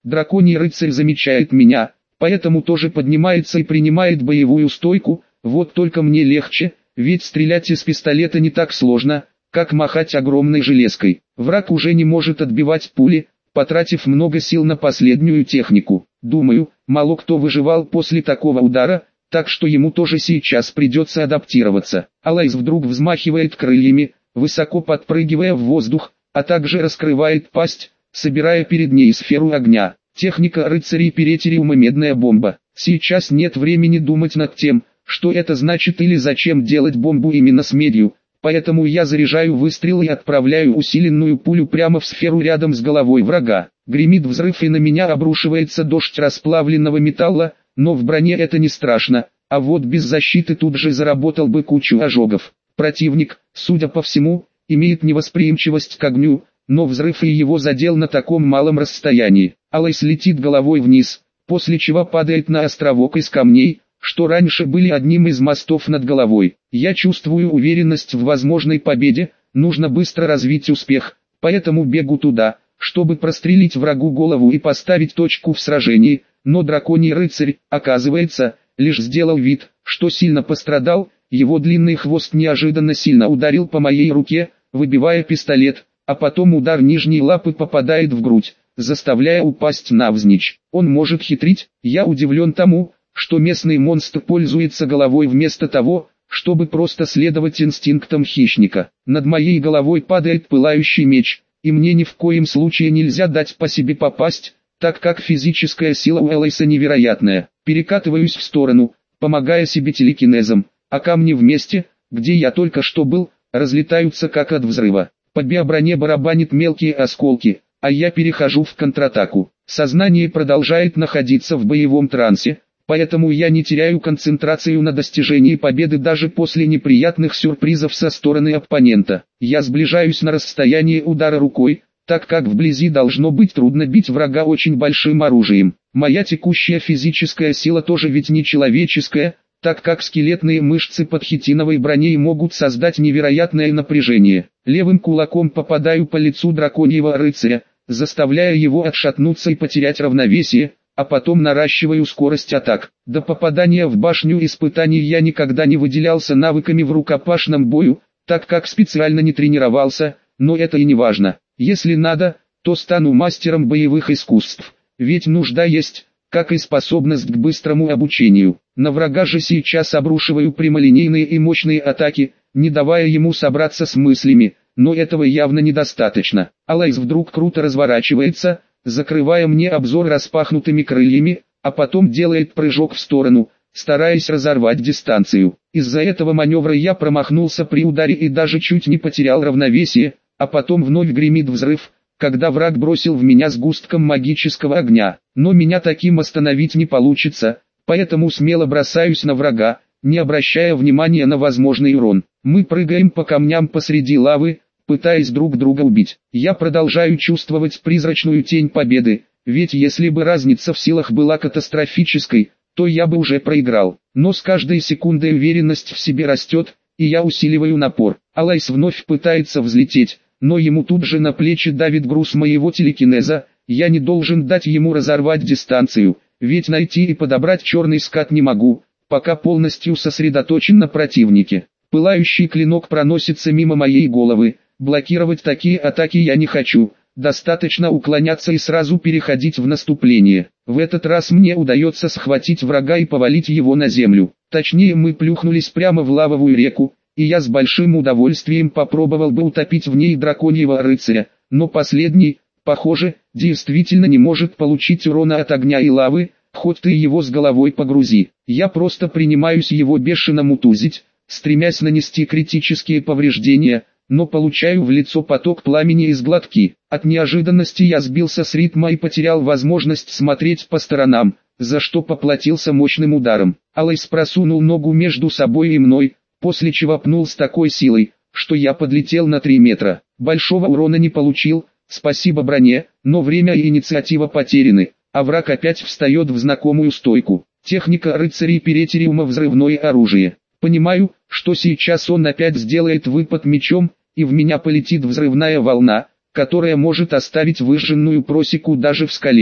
Драконий рыцарь замечает меня, поэтому тоже поднимается и принимает боевую стойку. Вот только мне легче, ведь стрелять из пистолета не так сложно, как махать огромной железкой. Враг уже не может отбивать пули, потратив много сил на последнюю технику. Думаю, мало кто выживал после такого удара, так что ему тоже сейчас придется адаптироваться. Алайс вдруг взмахивает крыльями, высоко подпрыгивая в воздух, а также раскрывает пасть, собирая перед ней сферу огня. Техника рыцарей Перетериума медная бомба. Сейчас нет времени думать над тем, что это значит или зачем делать бомбу именно с медью, поэтому я заряжаю выстрел и отправляю усиленную пулю прямо в сферу рядом с головой врага. Гремит взрыв и на меня обрушивается дождь расплавленного металла, но в броне это не страшно, а вот без защиты тут же заработал бы кучу ожогов. Противник, судя по всему, имеет невосприимчивость к огню, но взрыв и его задел на таком малом расстоянии. Алайс летит головой вниз, после чего падает на островок из камней, что раньше были одним из мостов над головой. Я чувствую уверенность в возможной победе, нужно быстро развить успех, поэтому бегу туда, чтобы прострелить врагу голову и поставить точку в сражении, но драконий рыцарь, оказывается, лишь сделал вид, что сильно пострадал, его длинный хвост неожиданно сильно ударил по моей руке, выбивая пистолет, а потом удар нижней лапы попадает в грудь, заставляя упасть навзничь. Он может хитрить, я удивлен тому, что местный монстр пользуется головой вместо того, чтобы просто следовать инстинктам хищника. Над моей головой падает пылающий меч, и мне ни в коем случае нельзя дать по себе попасть, так как физическая сила у Алайса невероятная. Перекатываюсь в сторону, помогая себе телекинезом, а камни в месте, где я только что был, разлетаются как от взрыва. По биоброне барабанит мелкие осколки, а я перехожу в контратаку. Сознание продолжает находиться в боевом трансе, поэтому я не теряю концентрацию на достижении победы даже после неприятных сюрпризов со стороны оппонента. Я сближаюсь на расстоянии удара рукой, так как вблизи должно быть трудно бить врага очень большим оружием. Моя текущая физическая сила тоже ведь не человеческая, так как скелетные мышцы под хитиновой броней могут создать невероятное напряжение. Левым кулаком попадаю по лицу драконьего рыцаря, заставляя его отшатнуться и потерять равновесие, а потом наращиваю скорость атак. До попадания в башню испытаний я никогда не выделялся навыками в рукопашном бою, так как специально не тренировался, но это и не важно. Если надо, то стану мастером боевых искусств, ведь нужда есть, как и способность к быстрому обучению. На врага же сейчас обрушиваю прямолинейные и мощные атаки, не давая ему собраться с мыслями, но этого явно недостаточно. Алайс вдруг круто разворачивается, закрывая мне обзор распахнутыми крыльями, а потом делает прыжок в сторону, стараясь разорвать дистанцию. Из-за этого маневра я промахнулся при ударе и даже чуть не потерял равновесие, а потом вновь гремит взрыв, когда враг бросил в меня сгустком магического огня. Но меня таким остановить не получится, поэтому смело бросаюсь на врага, не обращая внимания на возможный урон. Мы прыгаем по камням посреди лавы, пытаясь друг друга убить. Я продолжаю чувствовать призрачную тень победы, ведь если бы разница в силах была катастрофической, то я бы уже проиграл. Но с каждой секундой уверенность в себе растет, и я усиливаю напор. Алайс вновь пытается взлететь, но ему тут же на плечи давит груз моего телекинеза. Я не должен дать ему разорвать дистанцию, ведь найти и подобрать черный скат не могу, пока полностью сосредоточен на противнике. Пылающий клинок проносится мимо моей головы. Блокировать такие атаки я не хочу, достаточно уклоняться и сразу переходить в наступление. В этот раз мне удается схватить врага и повалить его на землю. Точнее, мы плюхнулись прямо в лавовую реку, и я с большим удовольствием попробовал бы утопить в ней драконьего рыцаря, но последний, похоже, действительно не может получить урона от огня и лавы, хоть ты его с головой погрузи. Я просто принимаюсь его бешено мутузить, стремясь нанести критические повреждения, но получаю в лицо поток пламени из глотки. От неожиданности я сбился с ритма и потерял возможность смотреть по сторонам, за что поплатился мощным ударом. Алайс просунул ногу между собой и мной, после чего пнул с такой силой, что я подлетел на 3 метра. Большого урона не получил, спасибо броне, но время и инициатива потеряны, а враг опять встает в знакомую стойку. Техника рыцарей Перетериума — взрывное оружие. Понимаю, что сейчас он опять сделает выпад мечом, и в меня полетит взрывная волна, которая может оставить выжженную просеку даже в скале.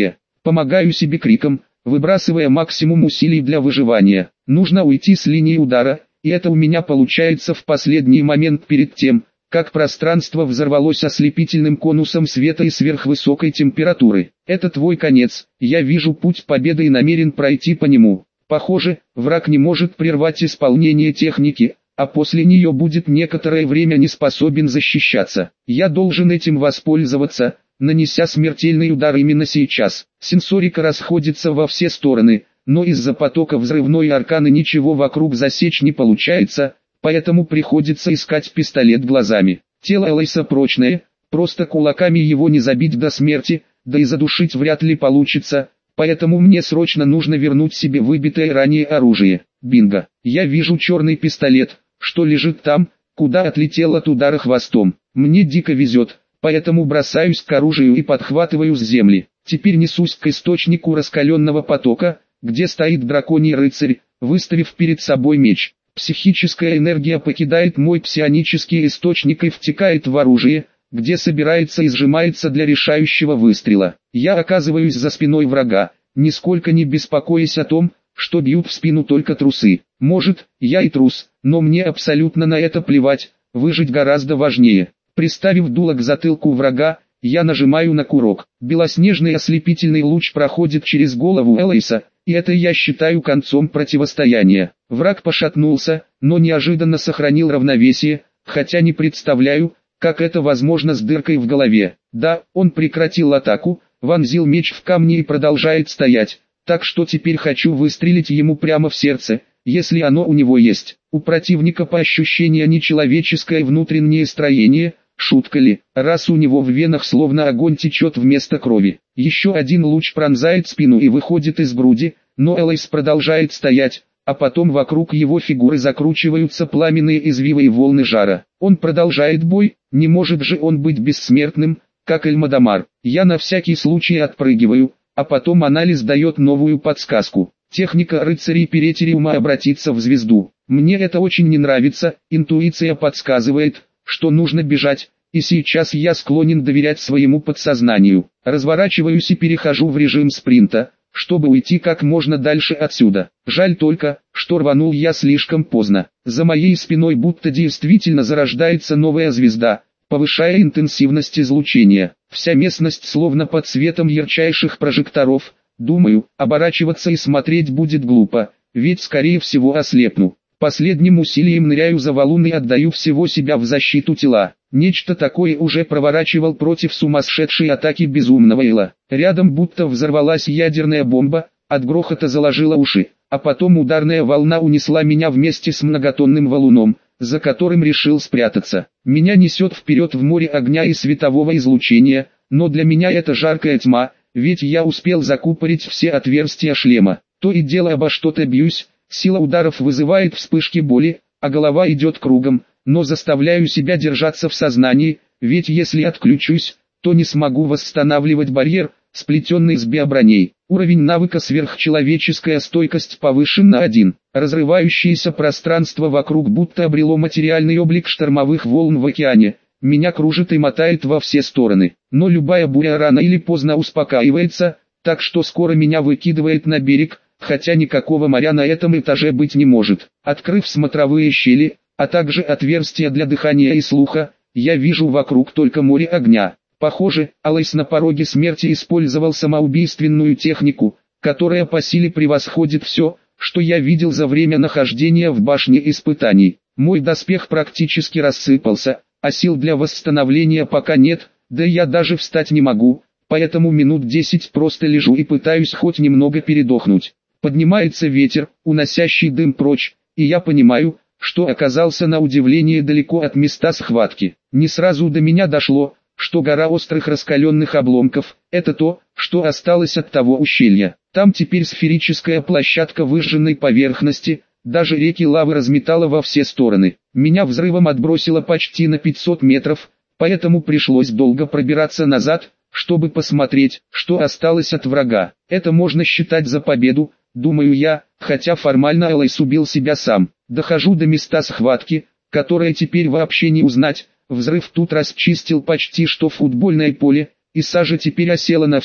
Помогаю себе криком, выбрасывая максимум усилий для выживания. Нужно уйти с линии удара, и это у меня получается в последний момент перед тем, как пространство взорвалось ослепительным конусом света и сверхвысокой температуры. Это твой конец, я вижу путь победы и намерен пройти по нему. Похоже, враг не может прервать исполнение техники, а после нее будет некоторое время не способен защищаться. Я должен этим воспользоваться, нанеся смертельный удар именно сейчас. Сенсорика расходится во все стороны, но из-за потока взрывной арканы ничего вокруг засечь не получается, поэтому приходится искать пистолет глазами. Тело Элайса прочное, просто кулаками его не забить до смерти, да и задушить вряд ли получится, поэтому мне срочно нужно вернуть себе выбитое ранее оружие. Бинго! Я вижу черный пистолет, что лежит там, куда отлетел от удара хвостом. Мне дико везет, поэтому бросаюсь к оружию и подхватываю с земли. Теперь несусь к источнику раскаленного потока, где стоит драконий рыцарь, выставив перед собой меч. Психическая энергия покидает мой псионический источник и втекает в оружие, где собирается и сжимается для решающего выстрела. Я оказываюсь за спиной врага, нисколько не беспокоясь о том, что бьют в спину только трусы. Может, я и трус, но мне абсолютно на это плевать, выжить гораздо важнее. Приставив дуло к затылку врага, я нажимаю на курок. Белоснежный ослепительный луч проходит через голову Элайса, и это я считаю концом противостояния. Враг пошатнулся, но неожиданно сохранил равновесие, хотя не представляю, как это возможно с дыркой в голове. Да, он прекратил атаку, вонзил меч в камни и продолжает стоять, так что теперь хочу выстрелить ему прямо в сердце, если оно у него есть. У противника по ощущениям нечеловеческое внутреннее строение, шутка ли, раз у него в венах словно огонь течет вместо крови. Еще один луч пронзает спину и выходит из груди, но Элайс продолжает стоять, а потом вокруг его фигуры закручиваются пламенные извивы и волны жара. Он продолжает бой, не может же он быть бессмертным, как Эльмадамар. Я на всякий случай отпрыгиваю, а потом анализ дает новую подсказку. Техника рыцарей Перетериума обратиться в звезду. Мне это очень не нравится, интуиция подсказывает, что нужно бежать, и сейчас я склонен доверять своему подсознанию. Разворачиваюсь и перехожу в режим спринта, чтобы уйти как можно дальше отсюда. Жаль только, что рванул я слишком поздно. За моей спиной будто действительно зарождается новая звезда, повышая интенсивность излучения. Вся местность словно под светом ярчайших прожекторов. Думаю, оборачиваться и смотреть будет глупо, ведь скорее всего ослепну. Последним усилием ныряю за валун и отдаю всего себя в защиту тела. Нечто такое уже проворачивал против сумасшедшей атаки безумного Эла. Рядом будто взорвалась ядерная бомба, от грохота заложило уши, а потом ударная волна унесла меня вместе с многотонным валуном, за которым решил спрятаться. Меня несет вперед в море огня и светового излучения, но для меня это жаркая тьма, ведь я успел закупорить все отверстия шлема. То и дело обо что-то бьюсь, сила ударов вызывает вспышки боли, а голова идет кругом, но заставляю себя держаться в сознании, ведь если отключусь, то не смогу восстанавливать барьер, сплетенный с биоброней. Уровень навыка сверхчеловеческая стойкость повышен на 1. Разрывающееся пространство вокруг будто обрело материальный облик штормовых волн в океане. Меня кружит и мотает во все стороны, но любая буря рано или поздно успокаивается, так что скоро меня выкидывает на берег, хотя никакого моря на этом этаже быть не может. Открыв смотровые щели, а также отверстия для дыхания и слуха, я вижу вокруг только море огня. Похоже, Элайс на пороге смерти использовал самоубийственную технику, которая по силе превосходит все, что я видел за время нахождения в башне испытаний. Мой доспех практически рассыпался, а сил для восстановления пока нет, да я даже встать не могу, поэтому минут 10 просто лежу и пытаюсь хоть немного передохнуть. Поднимается ветер, уносящий дым прочь, и я понимаю, что оказался на удивление далеко от места схватки. Не сразу до меня дошло, что гора острых раскаленных обломков – это то, что осталось от того ущелья. Там теперь сферическая площадка выжженной поверхности, даже реки лавы разметала во все стороны. Меня взрывом отбросило почти на 500 метров, поэтому пришлось долго пробираться назад, чтобы посмотреть, что осталось от врага. Это можно считать за победу, думаю я, хотя формально Элайс убил себя сам. Дохожу до места схватки, которое теперь вообще не узнать. Взрыв тут расчистил почти что футбольное поле, и сажа теперь осела на всем,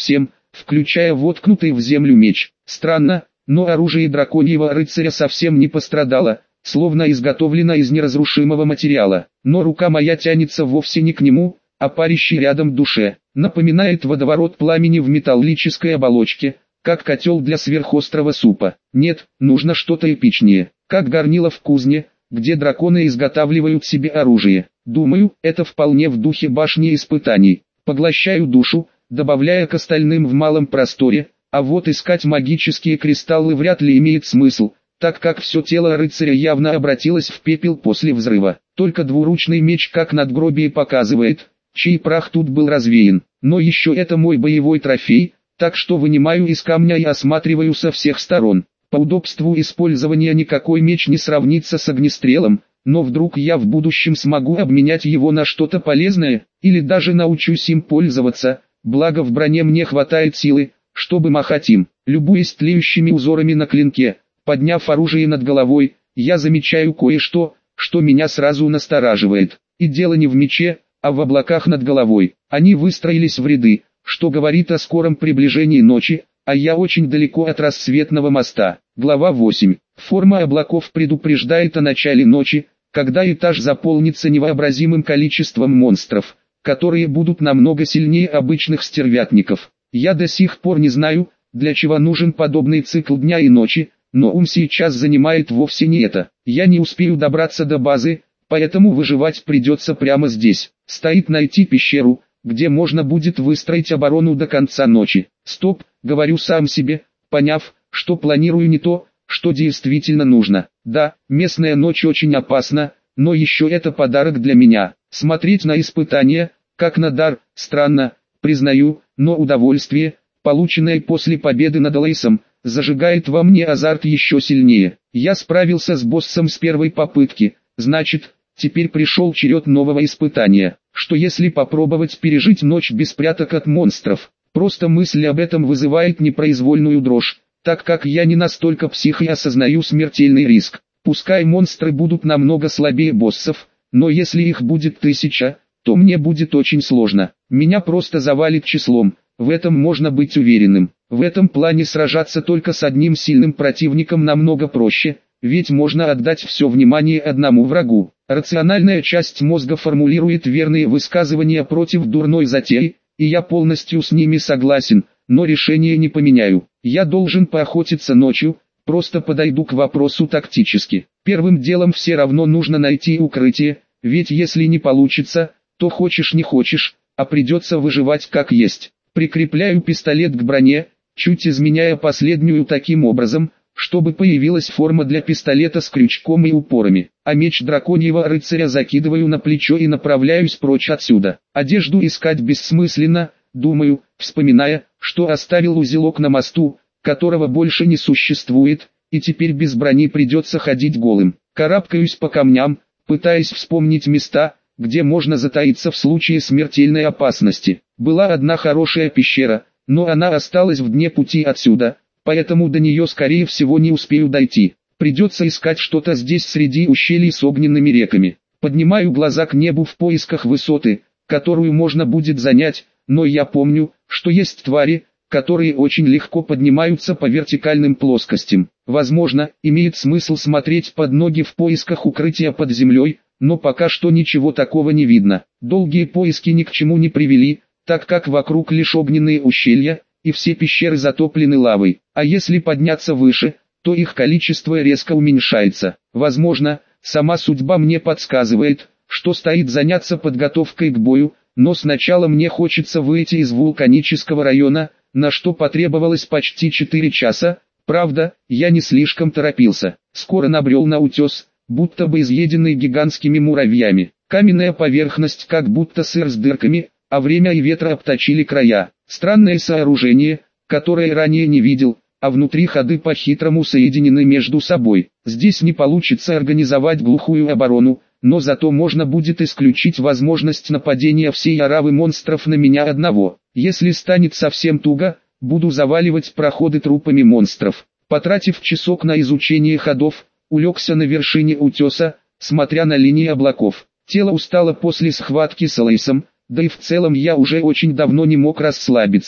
включая воткнутый в землю меч. Странно, но оружие драконьего рыцаря совсем не пострадало, словно изготовлено из неразрушимого материала. Но рука моя тянется вовсе не к нему, а парящей рядом душе. Напоминает водоворот пламени в металлической оболочке, как котел для сверхострого супа. Нет, нужно что-то эпичнее, как горнило в кузне, где драконы изготавливают себе оружие. Думаю, это вполне в духе башни испытаний. Поглощаю душу, добавляя к остальным в малом просторе, а вот искать магические кристаллы вряд ли имеет смысл, так как все тело рыцаря явно обратилось в пепел после взрыва. Только двуручный меч как надгробие показывает, чей прах тут был развеян. Но еще это мой боевой трофей, так что вынимаю из камня и осматриваю со всех сторон. По удобству использования никакой меч не сравнится с огнестрелом, но вдруг я в будущем смогу обменять его на что-то полезное, или даже научусь им пользоваться, благо в броне мне хватает силы, чтобы махать им. Любуясь тлеющими узорами на клинке, подняв оружие над головой, я замечаю кое-что, что меня сразу настораживает. И дело не в мече, а в облаках над головой. Они выстроились в ряды, что говорит о скором приближении ночи, а я очень далеко от рассветного моста. Глава 8. Форма облаков предупреждает о начале ночи, когда этаж заполнится невообразимым количеством монстров, которые будут намного сильнее обычных стервятников. Я до сих пор не знаю, для чего нужен подобный цикл дня и ночи, но ум сейчас занимает вовсе не это. Я не успею добраться до базы, поэтому выживать придется прямо здесь. Стоит найти пещеру, где можно будет выстроить оборону до конца ночи. Стоп, говорю сам себе, поняв, что планирую не то, что действительно нужно. Да, местная ночь очень опасна, но еще это подарок для меня. Смотреть на испытания, как на дар, странно, признаю, но удовольствие, полученное после победы над Лейсом, зажигает во мне азарт еще сильнее. Я справился с боссом с первой попытки, значит, теперь пришел черед нового испытания. Что если попробовать пережить ночь без пряток от монстров? Просто мысль об этом вызывает непроизвольную дрожь, так как я не настолько псих и осознаю смертельный риск. Пускай монстры будут намного слабее боссов, но если их будет 1000, то мне будет очень сложно. Меня просто завалит числом, в этом можно быть уверенным. В этом плане сражаться только с одним сильным противником намного проще, ведь можно отдать все внимание одному врагу. Рациональная часть мозга формулирует верные высказывания против дурной затеи, и я полностью с ними согласен, но решение не поменяю. Я должен поохотиться ночью, просто подойду к вопросу тактически. Первым делом все равно нужно найти укрытие, ведь если не получится, то хочешь не хочешь, а придется выживать как есть. Прикрепляю пистолет к броне, чуть изменяя последнюю таким образом, чтобы появилась форма для пистолета с крючком и упорами. А меч драконьего рыцаря закидываю на плечо и направляюсь прочь отсюда. Одежду искать бессмысленно, думаю, вспоминая, что оставил узелок на мосту, которого больше не существует, и теперь без брони придется ходить голым. Карабкаюсь по камням, пытаясь вспомнить места, где можно затаиться в случае смертельной опасности. Была одна хорошая пещера, но она осталась в дне пути отсюда, поэтому до нее скорее всего не успею дойти. Придется искать что-то здесь среди ущелий с огненными реками. Поднимаю глаза к небу в поисках высоты, которую можно будет занять, но я помню, что есть твари, которые очень легко поднимаются по вертикальным плоскостям. Возможно, имеет смысл смотреть под ноги в поисках укрытия под землей, но пока что ничего такого не видно. Долгие поиски ни к чему не привели, так как вокруг лишь огненные ущелья, и все пещеры затоплены лавой. А если подняться выше, то их количество резко уменьшается. Возможно, сама судьба мне подсказывает, что стоит заняться подготовкой к бою, но сначала мне хочется выйти из вулканического района, на что потребовалось почти 4 часа. Правда, я не слишком торопился. Скоро набрел на утес, будто бы изъеденный гигантскими муравьями. Каменная поверхность как будто сыр с дырками, а время и ветра обточили края. Странное сооружение, которое ранее не видел, а внутри ходы по-хитрому соединены между собой. Здесь не получится организовать глухую оборону, но зато можно будет исключить возможность нападения всей оравы монстров на меня одного. Если станет совсем туго, буду заваливать проходы трупами монстров. Потратив часок на изучение ходов, улегся на вершине утеса, смотря на линии облаков. Тело устало после схватки с Лейсом, да и в целом я уже очень давно не мог расслабиться.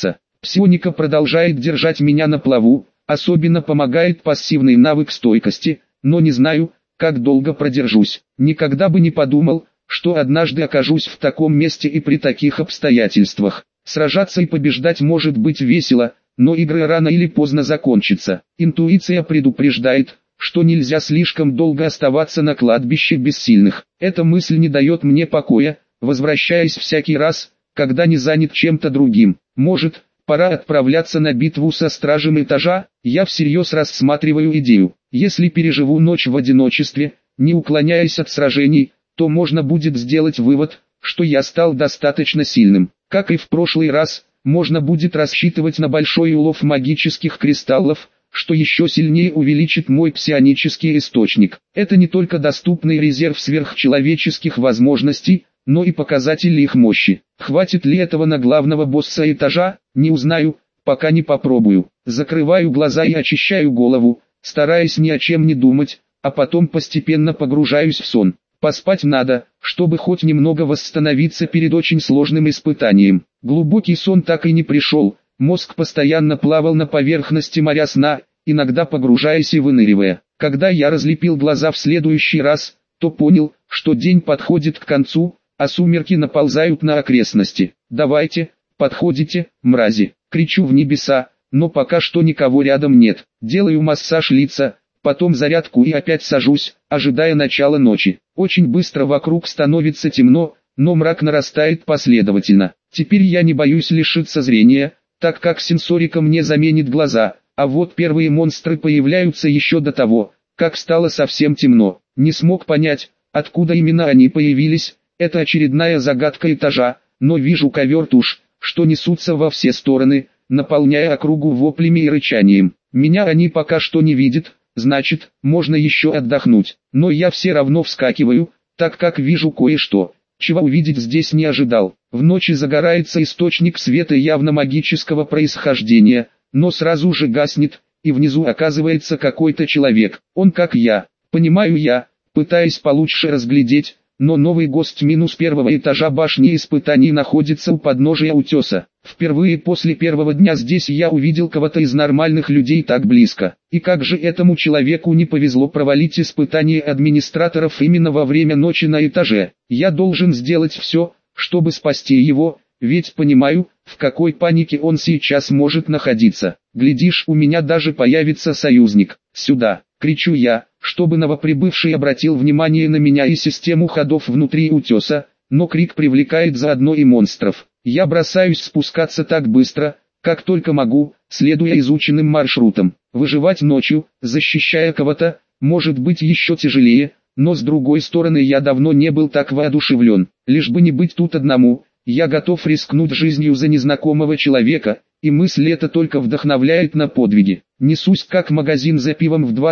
Псионика продолжает держать меня на плаву, особенно помогает пассивный навык стойкости, но не знаю, как долго продержусь. Никогда бы не подумал, что однажды окажусь в таком месте и при таких обстоятельствах. Сражаться и побеждать может быть весело, но игры рано или поздно закончатся. Интуиция предупреждает, что нельзя слишком долго оставаться на кладбище бессильных. Эта мысль не дает мне покоя, возвращаясь всякий раз, когда не занят чем-то другим. Может, пора отправляться на битву со стражем этажа? Я всерьез рассматриваю идею. Если переживу ночь в одиночестве, не уклоняясь от сражений, то можно будет сделать вывод, что я стал достаточно сильным. Как и в прошлый раз, можно будет рассчитывать на большой улов магических кристаллов, что еще сильнее увеличит мой псионический источник. Это не только доступный резерв сверхчеловеческих возможностей, но и показатель их мощи. Хватит ли этого на главного босса этажа, не узнаю, пока не попробую. Закрываю глаза и очищаю голову, стараясь ни о чем не думать, а потом постепенно погружаюсь в сон. Поспать надо, чтобы хоть немного восстановиться перед очень сложным испытанием. Глубокий сон так и не пришел, мозг постоянно плавал на поверхности моря сна, иногда погружаясь и выныривая. Когда я разлепил глаза в следующий раз, то понял, что день подходит к концу, а сумерки наползают на окрестности. «Давайте, подходите, мрази!» Кричу в небеса, но пока что никого рядом нет. Делаю массаж лица, потом зарядку и опять сажусь, ожидая начала ночи. Очень быстро вокруг становится темно, но мрак нарастает последовательно. Теперь я не боюсь лишиться зрения, так как сенсорика мне заменит глаза, а вот первые монстры появляются еще до того, как стало совсем темно. Не смог понять, откуда именно они появились, это очередная загадка этажа, но вижу ковер туш, что несутся во все стороны, наполняя округу воплями и рычанием. Меня они пока что не видят, значит, можно еще отдохнуть, но я все равно вскакиваю, так как вижу кое-что, чего увидеть здесь не ожидал. В ночи загорается источник света явно магического происхождения, но сразу же гаснет, и внизу оказывается какой-то человек. Он как я, понимаю я, пытаясь получше разглядеть, но новый гость минус первого этажа башни испытаний находится у подножия утеса. Впервые после первого дня здесь я увидел кого-то из нормальных людей так близко. И как же этому человеку не повезло провалить испытание администраторов именно во время ночи на этаже. Я должен сделать все, чтобы спасти его, ведь понимаю, в какой панике он сейчас может находиться. Глядишь, у меня даже появится союзник. «Сюда!» — кричу я, чтобы новоприбывший обратил внимание на меня и систему ходов внутри утеса, но крик привлекает заодно и монстров. Я бросаюсь спускаться так быстро, как только могу, следуя изученным маршрутам. Выживать ночью, защищая кого-то, может быть еще тяжелее, но с другой стороны я давно не был так воодушевлен. Лишь бы не быть тут одному, я готов рискнуть жизнью за незнакомого человека, и мысль эта только вдохновляет на подвиги. Несусь как магазин за пивом в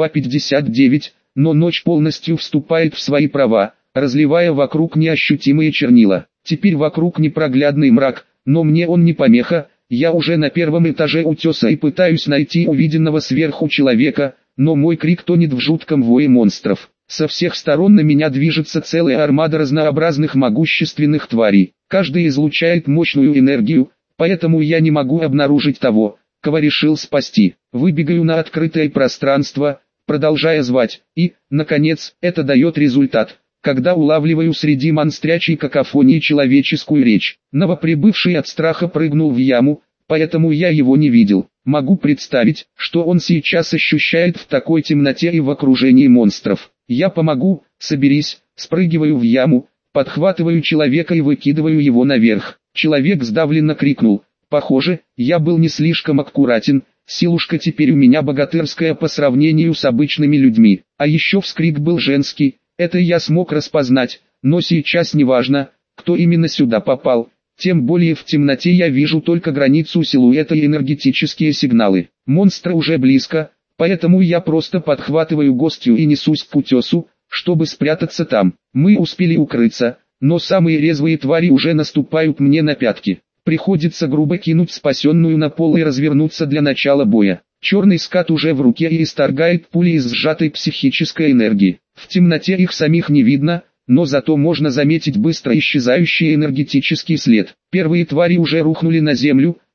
22:59, но ночь полностью вступает в свои права, разливая вокруг неощутимые чернила. Теперь вокруг непроглядный мрак, но мне он не помеха, я уже на первом этаже утеса и пытаюсь найти увиденного сверху человека, но мой крик тонет в жутком вое монстров. Со всех сторон на меня движется целая армада разнообразных могущественных тварей. Каждый излучает мощную энергию, поэтому я не могу обнаружить того, кого решил спасти. Выбегаю на открытое пространство, продолжая звать, и, наконец, это дает результат, когда улавливаю среди монстрячей какофонии человеческую речь. Новоприбывший от страха прыгнул в яму, поэтому я его не видел. Могу представить, что он сейчас ощущает в такой темноте и в окружении монстров. Я помогу, соберись, спрыгиваю в яму, подхватываю человека и выкидываю его наверх. Человек сдавленно крикнул. Похоже, я был не слишком аккуратен, силушка теперь у меня богатырская по сравнению с обычными людьми. А еще вскрик был женский, это я смог распознать, но сейчас не важно, кто именно сюда попал. Тем более в темноте я вижу только границу силуэта и энергетические сигналы. Монстр уже близко, поэтому я просто подхватываю гостью и несусь к утесу, чтобы спрятаться там. Мы успели укрыться, но самые резвые твари уже наступают мне на пятки. Приходится грубо кинуть спасенную на пол и развернуться для начала боя. Черный скат уже в руке и исторгает пули из сжатой психической энергии. В темноте их самих не видно, но зато можно заметить быстро исчезающий энергетический след. Первые твари уже рухнули на землю,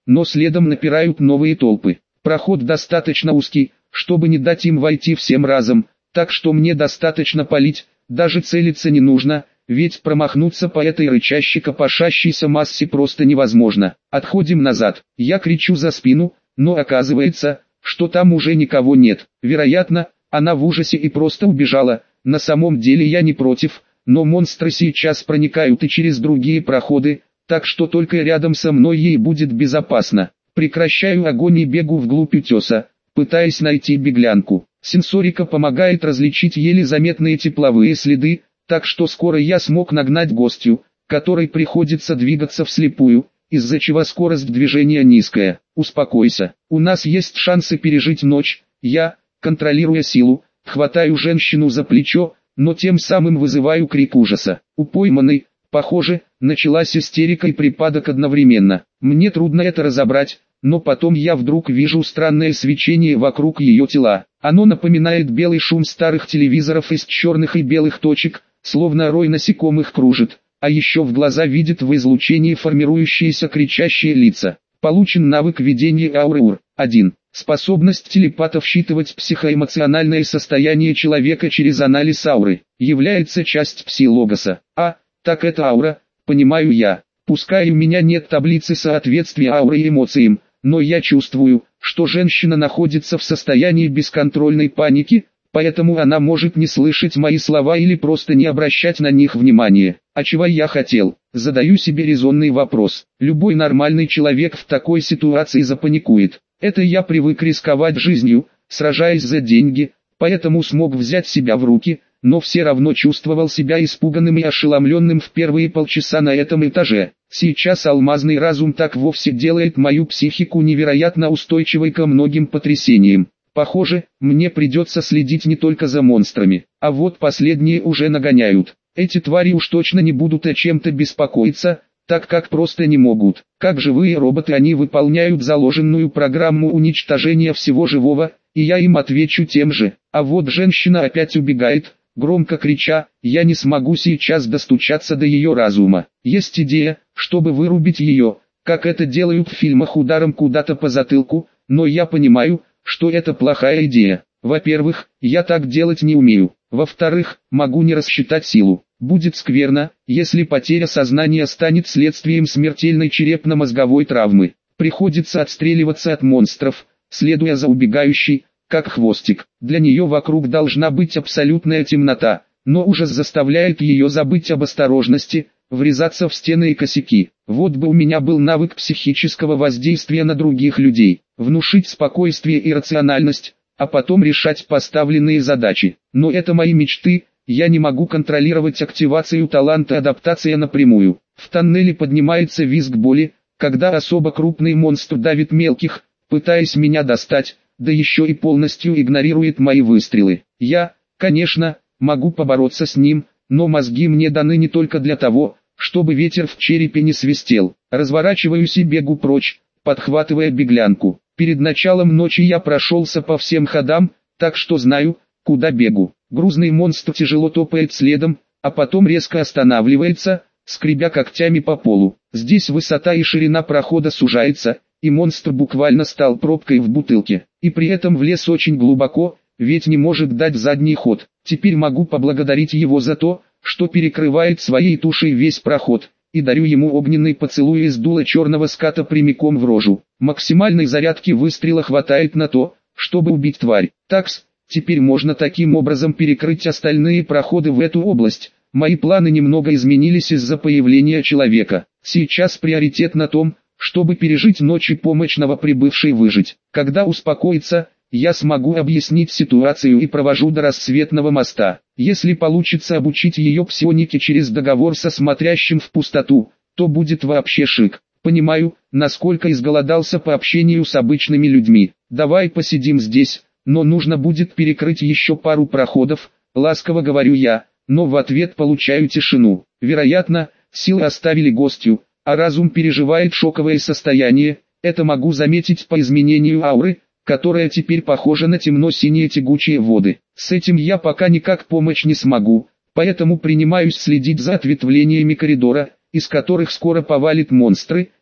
но следом напирают новые толпы. Проход достаточно узкий, чтобы не дать им войти всем разом, так что мне достаточно палить, даже целиться не нужно, ведь промахнуться по этой рычащей копошащейся массе просто невозможно. Отходим назад, я кричу за спину, но оказывается, что там уже никого нет. Вероятно, она в ужасе и просто убежала. На самом деле я не против, но монстры сейчас проникают и через другие проходы, так что только рядом со мной ей будет безопасно. Прекращаю огонь и бегу вглубь утеса, пытаясь найти беглянку. Сенсорика помогает различить еле заметные тепловые следы, так что скоро я смог нагнать гостью, которой приходится двигаться вслепую, из-за чего скорость движения низкая. Успокойся, у нас есть шансы пережить ночь. Я, контролируя силу, хватаю женщину за плечо, но тем самым вызываю крик ужаса. У пойманной, похоже, началась истерика и припадок одновременно. Мне трудно это разобрать, но потом я вдруг вижу странное свечение вокруг ее тела. Оно напоминает белый шум старых телевизоров из черных и белых точек, словно рой насекомых кружит, а еще в глаза видит в излучении формирующиеся кричащие лица. Получен навык ведения ауры УР-1. Способность телепатов считывать психоэмоциональное состояние человека через анализ ауры. Является часть пси-логоса. Так это аура, понимаю я. Пускай у меня нет таблицы соответствия ауры и эмоциям, но я чувствую, что женщина находится в состоянии бесконтрольной паники, поэтому она может не слышать мои слова или просто не обращать на них внимания. А чего я хотел? Задаю себе резонный вопрос. Любой нормальный человек в такой ситуации запаникует. Это я привык рисковать жизнью, сражаясь за деньги, поэтому смог взять себя в руки, но все равно чувствовал себя испуганным и ошеломленным в первые полчаса на этом этаже. Сейчас алмазный разум так вовсе делает мою психику невероятно устойчивой ко многим потрясениям. Похоже, мне придется следить не только за монстрами, а вот последние уже нагоняют. Эти твари уж точно не будут о чем-то беспокоиться, так как просто не могут. Как живые роботы они выполняют заложенную программу уничтожения всего живого, и я им отвечу тем же. А вот женщина опять убегает, громко крича: «Я не смогу сейчас достучаться до ее разума». Есть идея, чтобы вырубить ее, как это делают в фильмах ударом куда-то по затылку, но я понимаю, что это плохая идея. Во-первых, я так делать не умею. Во-вторых, могу не рассчитать силу. Будет скверно, если потеря сознания станет следствием смертельной черепно-мозговой травмы. Приходится отстреливаться от монстров, следуя за убегающей, как хвостик. Для нее вокруг должна быть абсолютная темнота, но ужас заставляет ее забыть об осторожности, врезаться в стены и косяки. Вот бы у меня был навык психического воздействия на других людей, внушить спокойствие и рациональность, а потом решать поставленные задачи. Но это мои мечты, я не могу контролировать активацию таланта адаптация напрямую. В тоннеле поднимается визг боли, когда особо крупный монстр давит мелких, пытаясь меня достать, да еще и полностью игнорирует мои выстрелы. Я, конечно, могу побороться с ним, но мозги мне даны не только для того, чтобы ветер в черепе не свистел. Разворачиваюсь и бегу прочь, подхватывая беглянку. Перед началом ночи я прошелся по всем ходам, так что знаю, куда бегу. Грузный монстр тяжело топает следом, а потом резко останавливается, скребя когтями по полу. Здесь высота и ширина прохода сужается, и монстр буквально стал пробкой в бутылке. И при этом влез очень глубоко, ведь не может дать задний ход. Теперь могу поблагодарить его за то, что перекрывает своей тушей весь проход, и дарю ему огненный поцелуй из дула черного ската прямиком в рожу. Максимальной зарядки выстрела хватает на то, чтобы убить тварь. Такс, теперь можно таким образом перекрыть остальные проходы в эту область. Мои планы немного изменились из-за появления человека. Сейчас приоритет на том, чтобы пережить ночь и помочь новоприбывшей выжить. Когда успокоится, я смогу объяснить ситуацию и провожу до рассветного моста. Если получится обучить ее псионике через договор со смотрящим в пустоту, то будет вообще шик. Понимаю, насколько изголодался по общению с обычными людьми. Давай посидим здесь, но нужно будет перекрыть еще пару проходов, ласково говорю я, но в ответ получаю тишину. Вероятно, силы оставили гостью, а разум переживает шоковое состояние. Это могу заметить по изменению ауры, которая теперь похожа на темно-синие тягучие воды. С этим я пока никак помочь не смогу, поэтому принимаюсь следить за ответвлениями коридора, из которых скоро повалят монстры.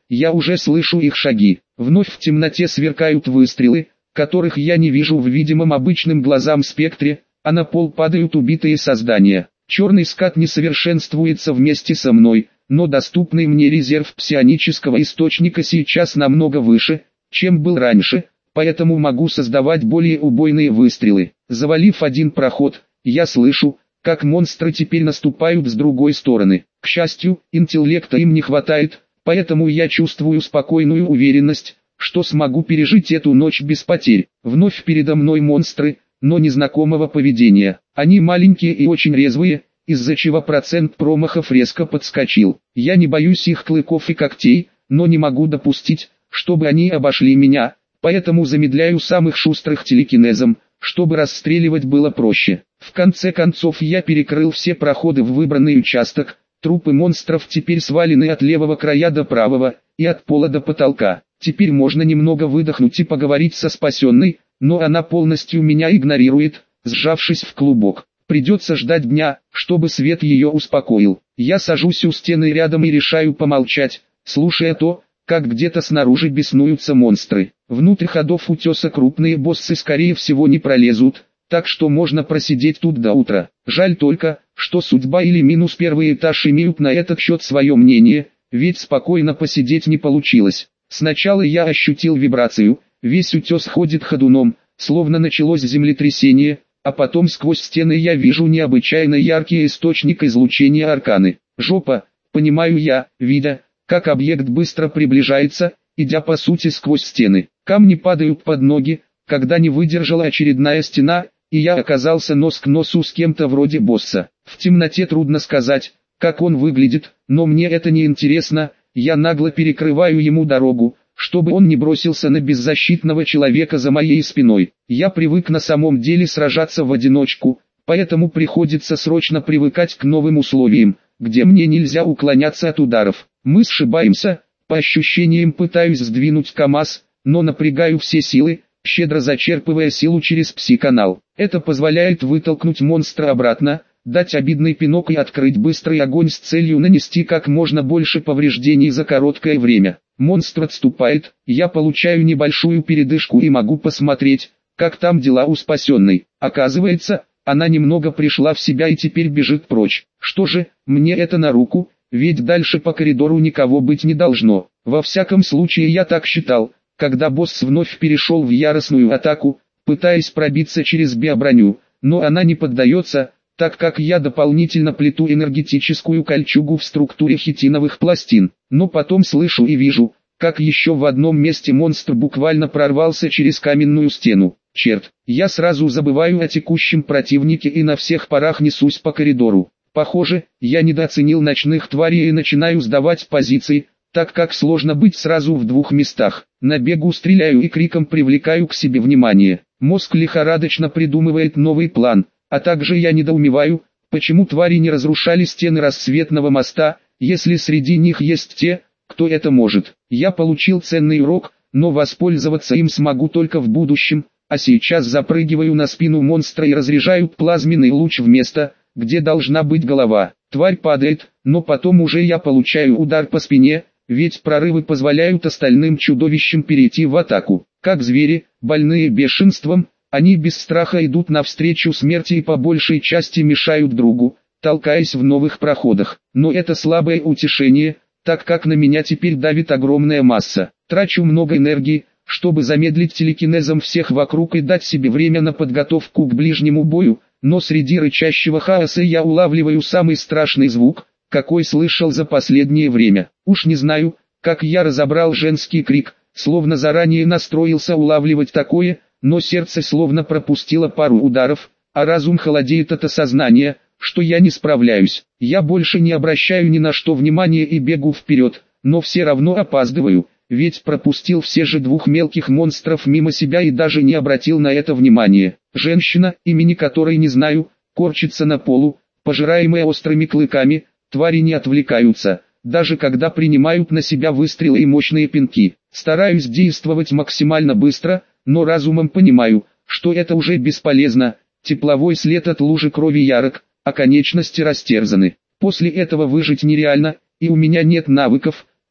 я уже слышу их шаги. Вновь в темноте сверкают выстрелы, которых я не вижу в видимом обычным глазам спектре, а на пол падают убитые создания. Черный скат не совершенствуется вместе со мной, но доступный мне резерв псионического источника сейчас намного выше, чем был раньше, поэтому могу создавать более убойные выстрелы. Завалив один проход, я слышу, как монстры теперь наступают с другой стороны. К счастью, интеллекта им не хватает, поэтому я чувствую спокойную уверенность, что смогу пережить эту ночь без потерь. Вновь передо мной монстры, но незнакомого поведения. Они маленькие и очень резвые, из-за чего процент промахов резко подскочил. Я не боюсь их клыков и когтей, но не могу допустить, чтобы они обошли меня, поэтому замедляю самых шустрых телекинезом, чтобы расстреливать было проще. В конце концов я перекрыл все проходы в выбранный участок, трупы монстров теперь свалены от левого края до правого, и от пола до потолка. Теперь можно немного выдохнуть и поговорить со спасенной, но она полностью меня игнорирует, сжавшись в клубок. Придется ждать дня, чтобы свет ее успокоил. Я сажусь у стены рядом и решаю помолчать, слушая то, как где-то снаружи беснуются монстры. Внутрь ходов утеса крупные боссы скорее всего не пролезут, так что можно просидеть тут до утра. Жаль только, что судьба или минус первый этаж имеют на этот счет свое мнение, ведь спокойно посидеть не получилось. Сначала я ощутил вибрацию, весь утес ходит ходуном, словно началось землетрясение, а потом сквозь стены я вижу необычайно яркий источник излучения арканы. Жопа, понимаю я, видя, как объект быстро приближается, идя по сути сквозь стены. Камни падают под ноги, когда не выдержала очередная стена, и я оказался нос к носу с кем-то вроде босса. В темноте трудно сказать, как он выглядит, но мне это не интересно. Я нагло перекрываю ему дорогу, чтобы он не бросился на беззащитного человека за моей спиной. Я привык на самом деле сражаться в одиночку, поэтому приходится срочно привыкать к новым условиям, где мне нельзя уклоняться от ударов. Мы сшибаемся, по ощущениям пытаюсь сдвинуть КамАЗ, но напрягаю все силы, щедро зачерпывая силу через пси-канал. Это позволяет вытолкнуть монстра обратно, дать обидный пинок и открыть быстрый огонь с целью нанести как можно больше повреждений за короткое время. Монстр отступает, я получаю небольшую передышку и могу посмотреть, как там дела у спасенной. Оказывается, она немного пришла в себя и теперь бежит прочь. Что же, мне это на руку, ведь дальше по коридору никого быть не должно. Во всяком случае я так считал, когда босс вновь перешел в яростную атаку, пытаясь пробиться через биоброню, но она не поддается, так как я дополнительно плету энергетическую кольчугу в структуре хитиновых пластин. Но потом слышу и вижу, как еще в одном месте монстр буквально прорвался через каменную стену. Черт, я сразу забываю о текущем противнике и на всех парах несусь по коридору. Похоже, я недооценил ночных тварей и начинаю сдавать позиции, так как сложно быть сразу в двух местах. На бегу стреляю и криком привлекаю к себе внимание. Мозг лихорадочно придумывает новый план. А также я недоумеваю, почему твари не разрушали стены рассветного моста, если среди них есть те, кто это может. Я получил ценный урок, но воспользоваться им смогу только в будущем, а сейчас запрыгиваю на спину монстра и разряжаю плазменный луч в место, где должна быть голова. Тварь падает, но потом уже я получаю удар по спине, ведь прорывы позволяют остальным чудовищам перейти в атаку. Как звери, больные бешенством, они без страха идут навстречу смерти и по большей части мешают другу, толкаясь в новых проходах. Но это слабое утешение, так как на меня теперь давит огромная масса. Трачу много энергии, чтобы замедлить телекинезом всех вокруг и дать себе время на подготовку к ближнему бою, но среди рычащего хаоса я улавливаю самый страшный звук, какой слышал за последнее время. Уж не знаю, как я разобрал женский крик, словно заранее настроился улавливать такое, но сердце словно пропустило пару ударов, а разум холодеет от осознания, что я не справляюсь. Я больше не обращаю ни на что внимания и бегу вперед, но все равно опаздываю, ведь пропустил все же двух мелких монстров мимо себя и даже не обратил на это внимания. Женщина, имени которой не знаю, корчится на полу, пожираемая острыми клыками. Твари не отвлекаются, даже когда принимают на себя выстрелы и мощные пинки. Стараюсь действовать максимально быстро, но разумом понимаю, что это уже бесполезно. Тепловой след от лужи крови ярок, а конечности растерзаны. После этого выжить нереально, и у меня нет навыков,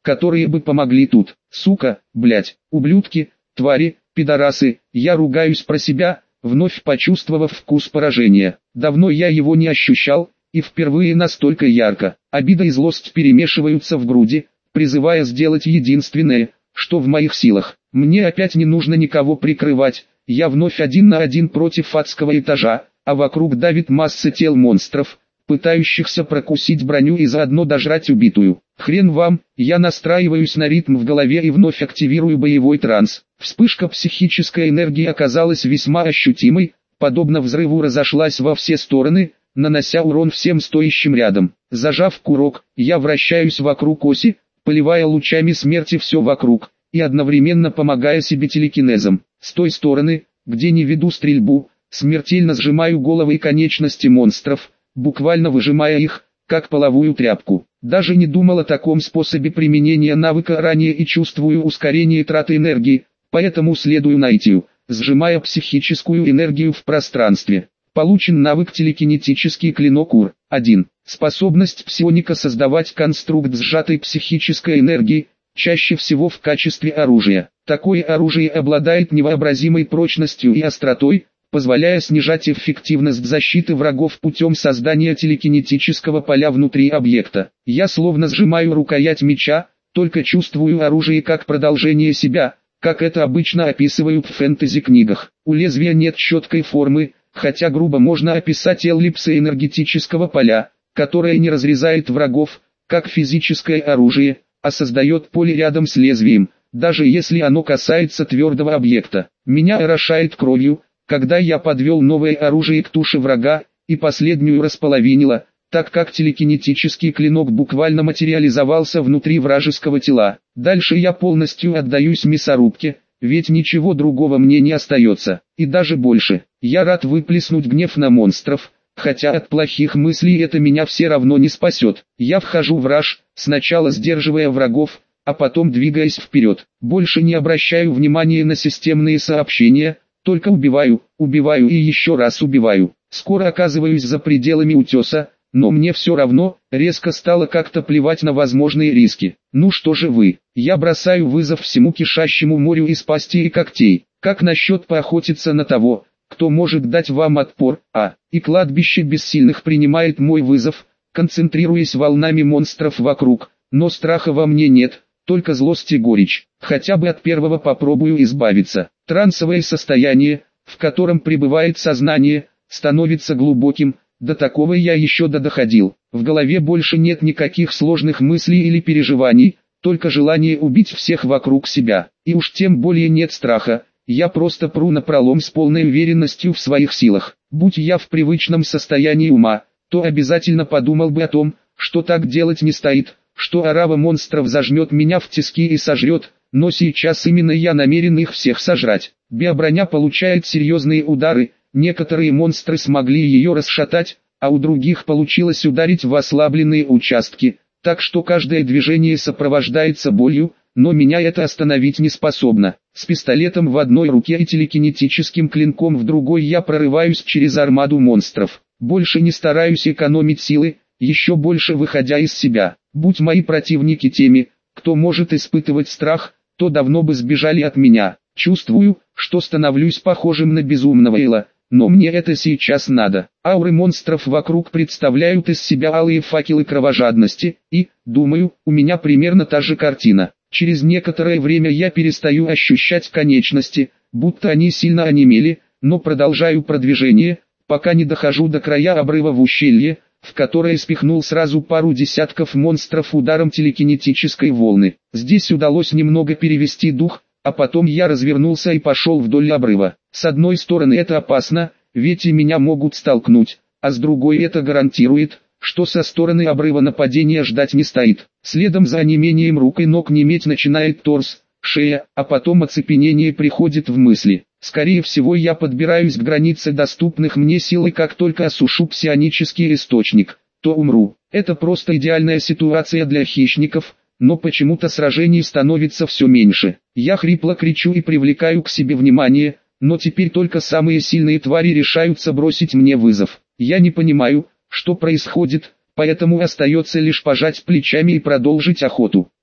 которые бы помогли тут. Сука, блять, ублюдки, твари, пидорасы, я ругаюсь про себя, вновь почувствовав вкус поражения. Давно я его не ощущал, и впервые настолько ярко. Обида и злость перемешиваются в груди, призывая сделать единственное, что в моих силах. Мне опять не нужно никого прикрывать, я вновь один на один против адского этажа, а вокруг давит масса тел монстров, пытающихся прокусить броню и заодно дожрать убитую. Хрен вам, я настраиваюсь на ритм в голове и вновь активирую боевой транс. Вспышка психической энергии оказалась весьма ощутимой, подобно взрыву разошлась во все стороны, нанося урон всем стоящим рядом. Зажав курок, я вращаюсь вокруг оси, поливая лучами смерти все вокруг, и одновременно помогая себе телекинезом. С той стороны, где не веду стрельбу, смертельно сжимаю головы и конечности монстров, буквально выжимая их, как половую тряпку. Даже не думал о таком способе применения навыка ранее и чувствую ускорение траты энергии, поэтому следую наитию, сжимая психическую энергию в пространстве. Получен навык телекинетический клинок УР-1. Способность псионика создавать конструкт сжатой психической энергии, чаще всего в качестве оружия. Такое оружие обладает невообразимой прочностью и остротой, позволяя снижать эффективность защиты врагов путем создания телекинетического поля внутри объекта. Я словно сжимаю рукоять меча, только чувствую оружие как продолжение себя, как это обычно описывают в фэнтези-книгах. У лезвия нет четкой формы, хотя грубо можно описать эллипсы энергетического поля, которое не разрезает врагов, как физическое оружие, а создает поле рядом с лезвием, даже если оно касается твердого объекта. Меня орошает кровью, когда я подвел новое оружие к туше врага, и последнюю располовинило, так как телекинетический клинок буквально материализовался внутри вражеского тела. Дальше я полностью отдаюсь мясорубке, ведь ничего другого мне не остается, и даже больше. Я рад выплеснуть гнев на монстров, хотя от плохих мыслей это меня все равно не спасет. Я вхожу в раж, сначала сдерживая врагов, а потом двигаясь вперед. Больше не обращаю внимания на системные сообщения, только убиваю и еще раз убиваю. Скоро оказываюсь за пределами утеса, но мне все равно, резко стало как-то плевать на возможные риски. Ну что же вы, я бросаю вызов всему кишащему морю из пасти и когтей. Как насчет поохотиться на того, кто может дать вам отпор, и кладбище бессильных принимает мой вызов, концентрируясь волнами монстров вокруг, но страха во мне нет, только злость и горечь. Хотя бы от первого попробую избавиться. Трансовое состояние, в котором пребывает сознание, становится глубоким, до такого я еще доходил. В голове больше нет никаких сложных мыслей или переживаний, только желание убить всех вокруг себя. И уж тем более нет страха, я просто пру напролом с полной уверенностью в своих силах. Будь я в привычном состоянии ума, то обязательно подумал бы о том, что так делать не стоит, что орава монстров зажмет меня в тиски и сожрет, но сейчас именно я намерен их всех сожрать. Биоброня получает серьезные удары, некоторые монстры смогли ее расшатать, а у других получилось ударить в ослабленные участки, так что каждое движение сопровождается болью, но меня это остановить не способно. С пистолетом в одной руке и телекинетическим клинком в другой я прорываюсь через армаду монстров. Больше не стараюсь экономить силы, еще больше выходя из себя. Будь мои противники теми, кто может испытывать страх, то давно бы сбежали от меня. Чувствую, что становлюсь похожим на безумного Эйла, но мне это сейчас надо. Ауры монстров вокруг представляют из себя алые факелы кровожадности, и, думаю, у меня примерно та же картина. Через некоторое время я перестаю ощущать конечности, будто они сильно онемели, но продолжаю продвижение, пока не дохожу до края обрыва в ущелье, в которое спихнул сразу пару десятков монстров ударом телекинетической волны. Здесь удалось немного перевести дух, а потом я развернулся и пошел вдоль обрыва. С одной стороны это опасно, ведь и меня могут столкнуть, а с другой это гарантирует, что со стороны обрыва нападения ждать не стоит. Следом за онемением рук и ног неметь начинает торс, шея, а потом оцепенение приходит в мысли. Скорее всего я подбираюсь к границе доступных мне сил и как только осушу псионический источник, то умру. Это просто идеальная ситуация для хищников, но почему-то сражений становится все меньше. Я хрипло кричу и привлекаю к себе внимание, но теперь только самые сильные твари решаются бросить мне вызов. Я не понимаю, что происходит, поэтому остается лишь пожать плечами и продолжить охоту.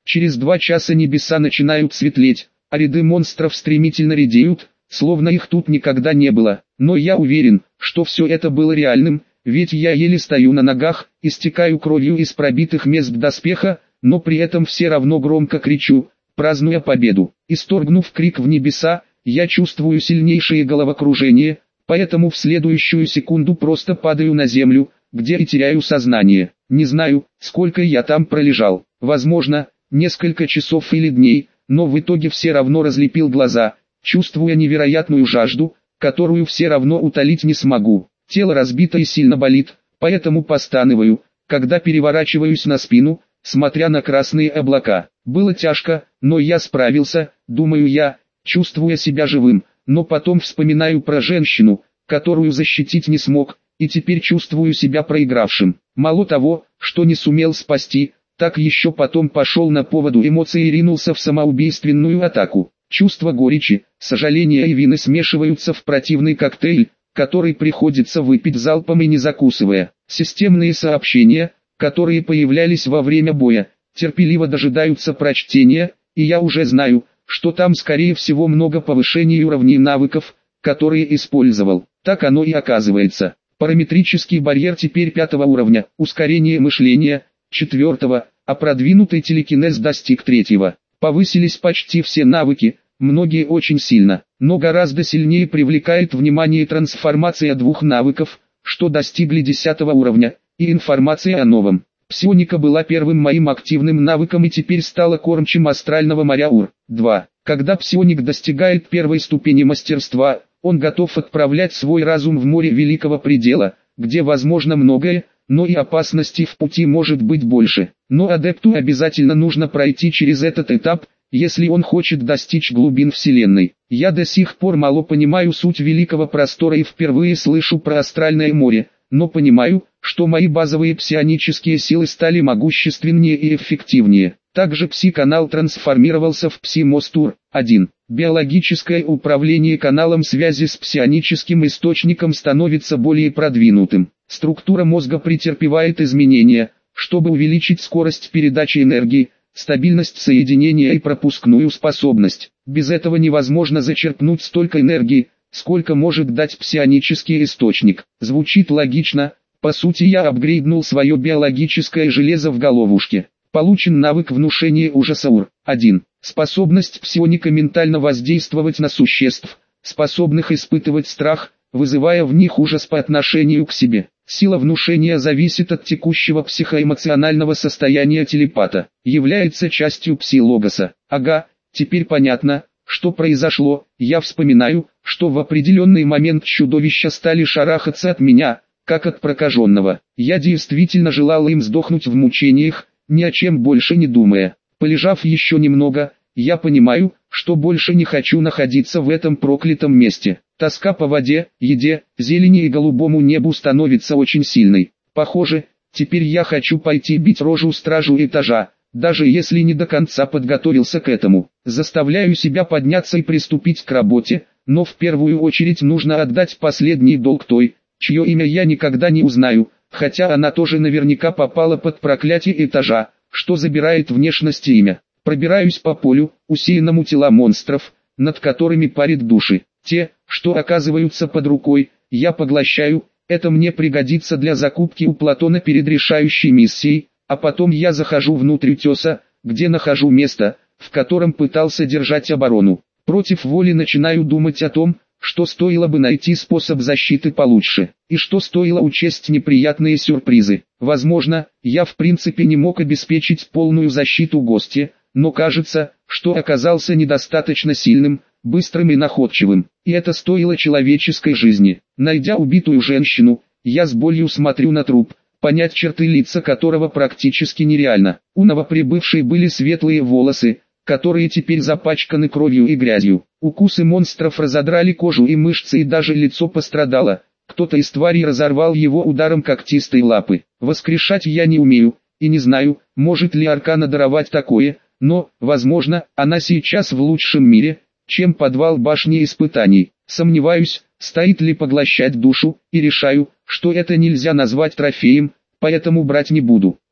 Через 2 часа небеса начинают светлеть, а ряды монстров стремительно редеют, словно их тут никогда не было. Но я уверен, что все это было реальным, ведь я еле стою на ногах, истекаю кровью из пробитых мест доспеха, но при этом все равно громко кричу, празднуя победу. Исторгнув крик в небеса, я чувствую сильнейшее головокружение, поэтому в следующую секунду просто падаю на землю, где и теряю сознание. Не знаю, сколько я там пролежал, возможно, несколько часов или дней, но в итоге все равно разлепил глаза, чувствуя невероятную жажду, которую все равно утолить не смогу. Тело разбито и сильно болит, поэтому постанываю, когда переворачиваюсь на спину, смотря на красные облака. Было тяжко, но я справился, думаю я, чувствуя себя живым, но потом вспоминаю про женщину, которую защитить не смог, и теперь чувствую себя проигравшим. Мало того, что не сумел спасти, так еще потом пошел на поводу эмоций и ринулся в самоубийственную атаку. Чувства горечи, сожаления и вины смешиваются в противный коктейль, который приходится выпить залпом и не закусывая. Системные сообщения, которые появлялись во время боя, терпеливо дожидаются прочтения, и я уже знаю, что там скорее всего много повышений уровней навыков, которые использовал. Так оно и оказывается. Параметрический барьер теперь 5 уровня, ускорение мышления 4, а продвинутый телекинез достиг 3. Повысились почти все навыки, многие очень сильно, но гораздо сильнее привлекает внимание трансформация 2 навыков, что достигли 10 уровня, и информация о новом. Псионика была первым моим активным навыком и теперь стала кормчим астрального моря Ур-2. Когда псионик достигает 1 ступени мастерства, он готов отправлять свой разум в море великого предела, где возможно многое, но и опасностей в пути может быть больше. Но адепту обязательно нужно пройти через этот этап, если он хочет достичь глубин Вселенной. Я до сих пор мало понимаю суть великого простора и впервые слышу про астральное море, но понимаю, что мои базовые псионические силы стали могущественнее и эффективнее. Также пси-канал трансформировался в Пси-Мост-Ур-1. Биологическое управление каналом связи с псионическим источником становится более продвинутым. Структура мозга претерпевает изменения, чтобы увеличить скорость передачи энергии, стабильность соединения и пропускную способность. Без этого невозможно зачерпнуть столько энергии, сколько может дать псионический источник. Звучит логично, по сути я апгрейднул свое биологическое железо в головушке. Получен навык внушения ужаса Ур-1. Способность псионика ментально воздействовать на существ, способных испытывать страх, вызывая в них ужас по отношению к себе. Сила внушения зависит от текущего психоэмоционального состояния телепата. Является частью пси-логоса. Ага, теперь понятно, что произошло. Я вспоминаю, что в определенный момент чудовища стали шарахаться от меня, как от прокаженного. Я действительно желал им сдохнуть в мучениях, ни о чем больше не думая. Полежав еще немного, я понимаю, что больше не хочу находиться в этом проклятом месте. Тоска по воде, еде, зелени и голубому небу становится очень сильной. Похоже, теперь я хочу пойти бить рожу стражу этажа, даже если не до конца подготовился к этому. Заставляю себя подняться и приступить к работе, но в первую очередь нужно отдать последний долг той, чье имя я никогда не узнаю, хотя она тоже наверняка попала под проклятие этажа, что забирает внешность и имя. Пробираюсь по полю, усеянному тела монстров, над которыми парят души. Те, что оказываются под рукой, я поглощаю, это мне пригодится для закупки у Платона перед решающей миссией, а потом я захожу внутрь утеса, где нахожу место, в котором пытался держать оборону. Против воли начинаю думать о том, что стоило бы найти способ защиты получше, и что стоило учесть неприятные сюрпризы. Возможно, я в принципе не мог обеспечить полную защиту гостя, но кажется, что оказался недостаточно сильным, быстрым и находчивым, и это стоило человеческой жизни. Найдя убитую женщину, я с болью смотрю на труп, понять черты лица которого практически нереально. У новоприбывшей были светлые волосы, которые теперь запачканы кровью и грязью. Укусы монстров разодрали кожу и мышцы, и даже лицо пострадало. Кто-то из тварей разорвал его ударом когтистой лапы. Воскрешать я не умею, и не знаю, может ли Аркана даровать такое, но, возможно, она сейчас в лучшем мире, чем подвал башни испытаний. Сомневаюсь, стоит ли поглощать душу, и решаю, что это нельзя назвать трофеем, поэтому брать не буду.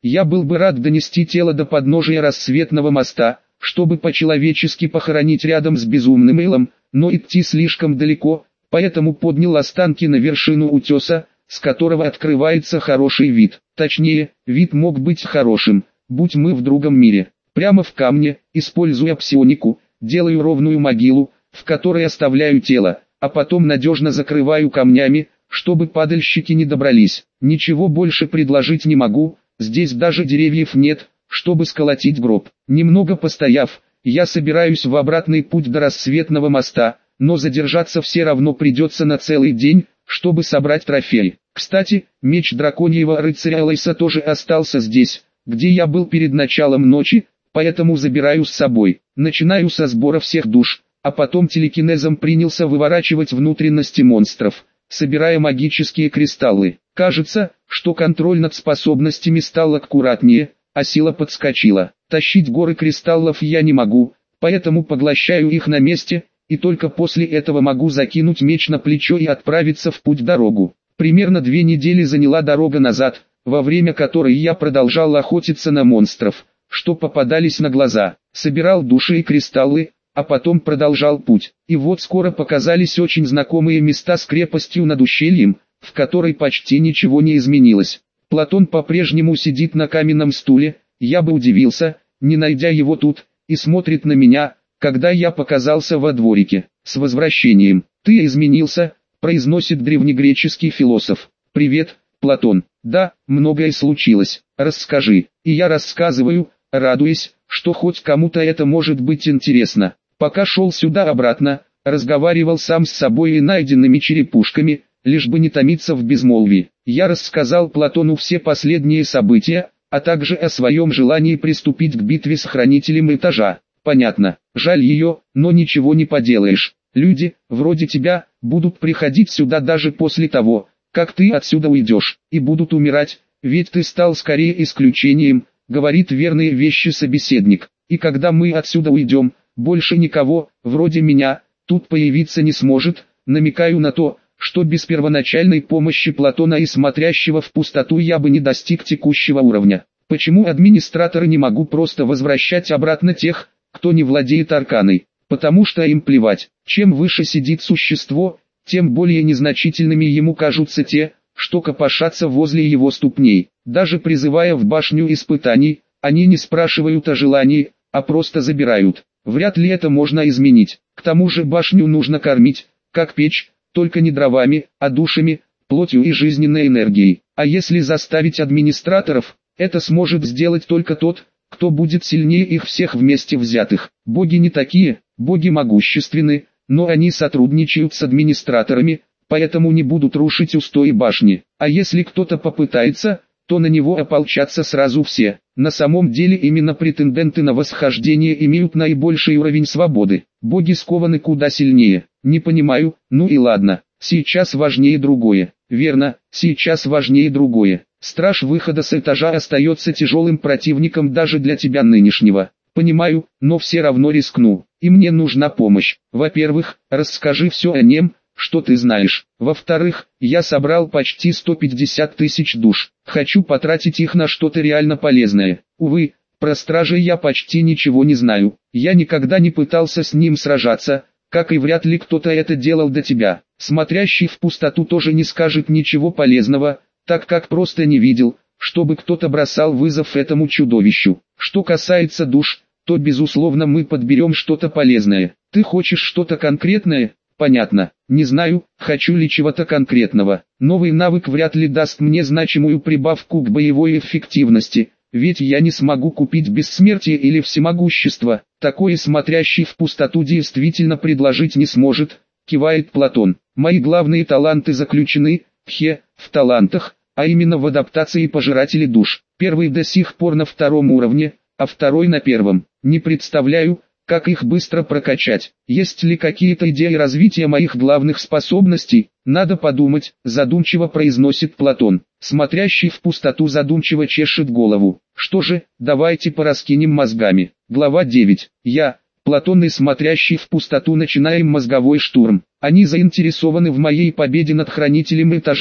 Я был бы рад донести тело до подножия рассветного моста, чтобы по-человечески похоронить рядом с безумным Элом, но идти слишком далеко, поэтому поднял останки на вершину утеса, с которого открывается хороший вид. Точнее, вид мог быть хорошим, будь мы в другом мире. Прямо в камне, используя псионику, делаю ровную могилу, в которой оставляю тело, а потом надежно закрываю камнями, чтобы падальщики не добрались. Ничего больше предложить не могу, здесь даже деревьев нет, чтобы сколотить гроб. Немного постояв, я собираюсь в обратный путь до рассветного моста, но задержаться все равно придется на целый день, чтобы собрать трофей. Кстати, меч драконьего рыцаря Лейса тоже остался здесь, где я был перед началом ночи, поэтому забираю с собой. Начинаю со сбора всех душ, а потом телекинезом принялся выворачивать внутренности монстров, собирая магические кристаллы. Кажется, что контроль над способностями стал аккуратнее, а сила подскочила. Тащить горы кристаллов я не могу, поэтому поглощаю их на месте, и только после этого могу закинуть меч на плечо и отправиться в путь-дорогу. Примерно 2 недели заняла дорога назад, во время которой я продолжал охотиться на монстров, что попадались на глаза, собирал души и кристаллы, а потом продолжал путь. И вот скоро показались очень знакомые места с крепостью над ущельем, в которой почти ничего не изменилось. Платон по-прежнему сидит на каменном стуле, я бы удивился, не найдя его тут, и смотрит на меня, когда я показался во дворике. «С возвращением! Ты изменился», — произносит древнегреческий философ. «Привет, Платон. Да, многое случилось. Расскажи». И я рассказываю, радуясь, что хоть кому-то это может быть интересно. Пока шел сюда обратно, разговаривал сам с собой и найденными черепушками, лишь бы не томиться в безмолвии. Я рассказал Платону все последние события, а также о своем желании приступить к битве с хранителем этажа. Понятно, жаль ее, но ничего не поделаешь. Люди, вроде тебя, будут приходить сюда даже после того, как ты отсюда уйдешь, и будут умирать, ведь ты стал скорее исключением, говорит верные вещи собеседник. И когда мы отсюда уйдем, больше никого, вроде меня, тут появиться не сможет, намекаю на то, что без первоначальной помощи Платона и смотрящего в пустоту я бы не достиг текущего уровня. Почему администраторы не могу просто возвращать обратно тех, кто не владеет арканой? Потому что им плевать. Чем выше сидит существо, тем более незначительными ему кажутся те, что копошатся возле его ступней. Даже призывая в башню испытаний, они не спрашивают о желании, а просто забирают. Вряд ли это можно изменить. К тому же башню нужно кормить, как печь, только не дровами, а душами, плотью и жизненной энергией. А если заставить администраторов, это сможет сделать только тот, кто будет сильнее их всех вместе взятых. Боги не такие, боги могущественны, но они сотрудничают с администраторами, поэтому не будут рушить устои башни. А если кто-то попытается, то на него ополчатся сразу все. На самом деле именно претенденты на восхождение имеют наибольший уровень свободы. Боги скованы куда сильнее. Не понимаю, ну и ладно, сейчас важнее другое. Верно, сейчас важнее другое. Страж выхода с этажа остается тяжелым противником даже для тебя нынешнего. Понимаю, но все равно рискну. И мне нужна помощь. Во-первых, расскажи все о нем, что ты знаешь. Во-вторых, я собрал почти 150 тысяч душ. Хочу потратить их на что-то реально полезное. Увы, про стражей я почти ничего не знаю. Я никогда не пытался с ним сражаться, как и вряд ли кто-то это делал до тебя. Смотрящий в пустоту тоже не скажет ничего полезного, так как просто не видел, чтобы кто-то бросал вызов этому чудовищу. Что касается душ, то безусловно мы подберем что-то полезное. Ты хочешь что-то конкретное? Понятно. Не знаю, хочу ли чего-то конкретного. Новый навык вряд ли даст мне значимую прибавку к боевой эффективности, ведь я не смогу купить бессмертие или всемогущество. Такое смотрящий в пустоту действительно предложить не сможет, кивает Платон. Мои главные таланты заключены, в талантах, а именно в адаптации пожирателей душ. Первый до сих пор на 2-м уровне, а второй на 1-м. Не представляю, как их быстро прокачать. Есть ли какие-то идеи развития моих главных способностей? Надо подумать, задумчиво произносит Платон. Смотрящий в пустоту задумчиво чешет голову. Что же, давайте пораскинем мозгами. Глава 9. Платон и смотрящий в пустоту начинаем мозговой штурм. Они заинтересованы в моей победе над хранителем этажа,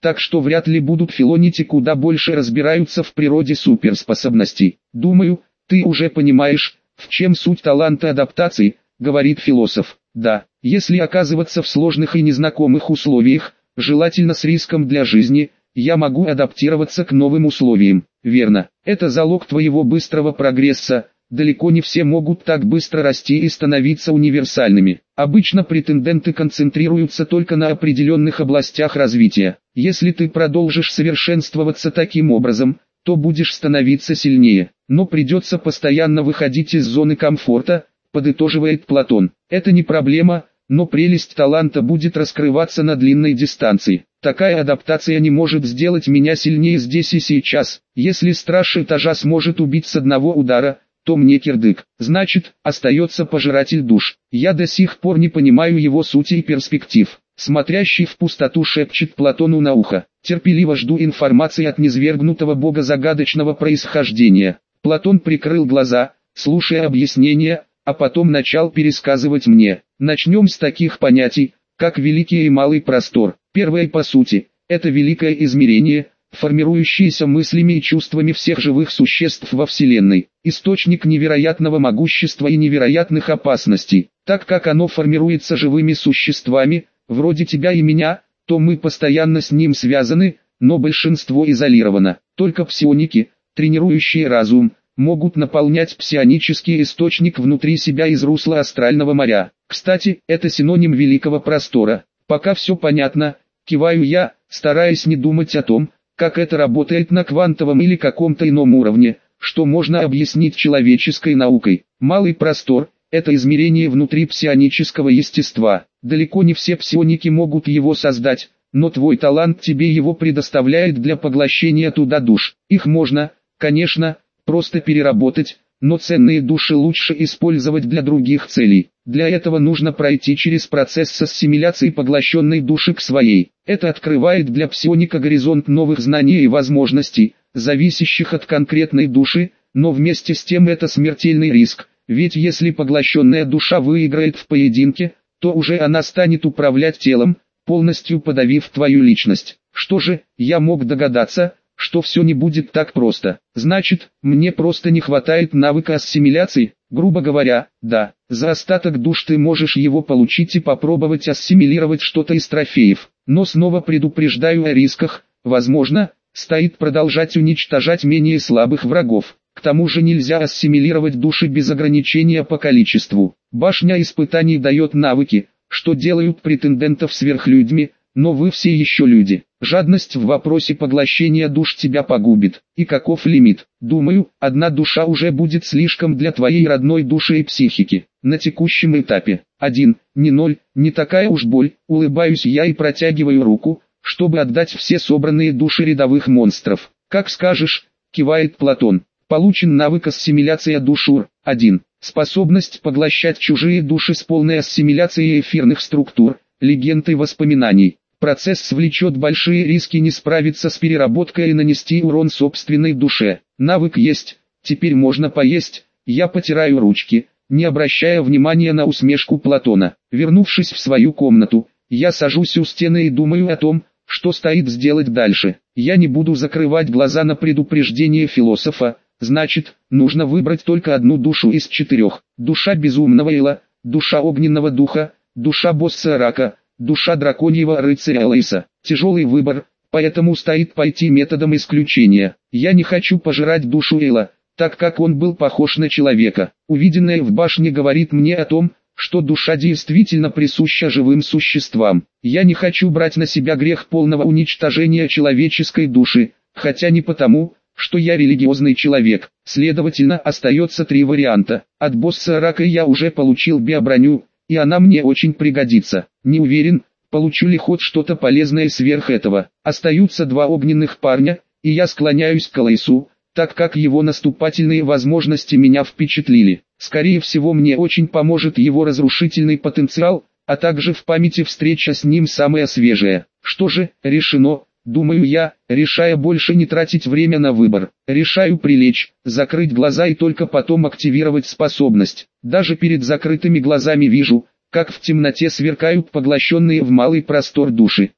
так что вряд ли будут филонить и куда больше разбираются в природе суперспособностей. Думаю, ты уже понимаешь, в чем суть таланта адаптации, говорит философ. Да, если оказываться в сложных и незнакомых условиях, желательно с риском для жизни, я могу адаптироваться к новым условиям. Верно, это залог твоего быстрого прогресса. Далеко не все могут так быстро расти и становиться универсальными. Обычно претенденты концентрируются только на определенных областях развития. Если ты продолжишь совершенствоваться таким образом, то будешь становиться сильнее. Но придется постоянно выходить из зоны комфорта, подытоживает Платон. Это не проблема, но прелесть таланта будет раскрываться на длинной дистанции. Такая адаптация не может сделать меня сильнее здесь и сейчас. Если страж этажа сможет убить с одного удара, то мне кирдык. Значит, остается пожиратель душ. Я до сих пор не понимаю его сути и перспектив. Смотрящий в пустоту шепчет Платону на ухо. Терпеливо жду информации от низвергнутого бога загадочного происхождения. Платон прикрыл глаза, слушая объяснения, а потом начал пересказывать мне. Начнем с таких понятий, как великий и малый простор. Первое по сути, это великое измерение, формирующееся мыслями и чувствами всех живых существ во Вселенной, источник невероятного могущества и невероятных опасностей. Так как оно формируется живыми существами, вроде тебя и меня, то мы постоянно с ним связаны, но большинство изолировано. Только псионики, тренирующие разум, могут наполнять псионический источник внутри себя из русла астрального моря. Кстати, это синоним великого простора. Пока все понятно, киваю я, стараясь не думать о том, как это работает на квантовом или каком-то ином уровне, что можно объяснить человеческой наукой. Малый простор – это измерение внутри псионического естества. Далеко не все псионики могут его создать, но твой талант тебе его предоставляет для поглощения туда душ. Их можно, конечно, просто переработать, но ценные души лучше использовать для других целей. Для этого нужно пройти через процесс ассимиляции поглощенной души к своей. Это открывает для псионика горизонт новых знаний и возможностей, зависящих от конкретной души, но вместе с тем это смертельный риск, ведь если поглощенная душа выиграет в поединке, то уже она станет управлять телом, полностью подавив твою личность. Что же, я мог догадаться, что все не будет так просто. Значит, мне просто не хватает навыка ассимиляции, грубо говоря, да. За остаток душ ты можешь его получить и попробовать ассимилировать что-то из трофеев. Но снова предупреждаю о рисках, возможно, стоит продолжать уничтожать менее слабых врагов. К тому же нельзя ассимилировать души без ограничения по количеству. Башня испытаний дает навыки, что делают претендентов сверхлюдьми, но вы все еще люди. Жадность в вопросе поглощения душ тебя погубит. И каков лимит? Думаю, одна душа уже будет слишком для твоей родной души и психики. На текущем этапе. 1, не 0, не такая уж боль. Улыбаюсь я и протягиваю руку, чтобы отдать все собранные души рядовых монстров. Как скажешь, кивает Платон. Получен навык ассимиляция душур. 1. Способность поглощать чужие души с полной ассимиляцией эфирных структур, легенд и воспоминаний. Процесс влечет большие риски не справиться с переработкой и нанести урон собственной душе. Навык есть, теперь можно поесть. Я потираю ручки, не обращая внимания на усмешку Платона. Вернувшись в свою комнату, я сажусь у стены и думаю о том, что стоит сделать дальше. Я не буду закрывать глаза на предупреждение философа, значит, нужно выбрать только одну душу из 4. Душа безумного Эла, душа огненного духа, душа босса Рака, душа драконьего рыцаря Лейса. Тяжелый выбор, поэтому стоит пойти методом исключения. Я не хочу пожирать душу Эла, так как он был похож на человека. Увиденное в башне говорит мне о том, что душа действительно присуща живым существам. Я не хочу брать на себя грех полного уничтожения человеческой души, хотя не потому, что я религиозный человек. Следовательно, остается 3 варианта. От босса Рака я уже получил биоброню, и она мне очень пригодится. Не уверен, получу ли хоть что-то полезное сверх этого. Остаются 2 огненных парня, и я склоняюсь к Лейсу, так как его наступательные возможности меня впечатлили. Скорее всего, мне очень поможет его разрушительный потенциал, а также в памяти встреча с ним самая свежая. Что же, решено, думаю я, решая больше не тратить время на выбор. Решаю прилечь, закрыть глаза и только потом активировать способность. Даже перед закрытыми глазами вижу, как в темноте сверкают поглощенные в малый простор души.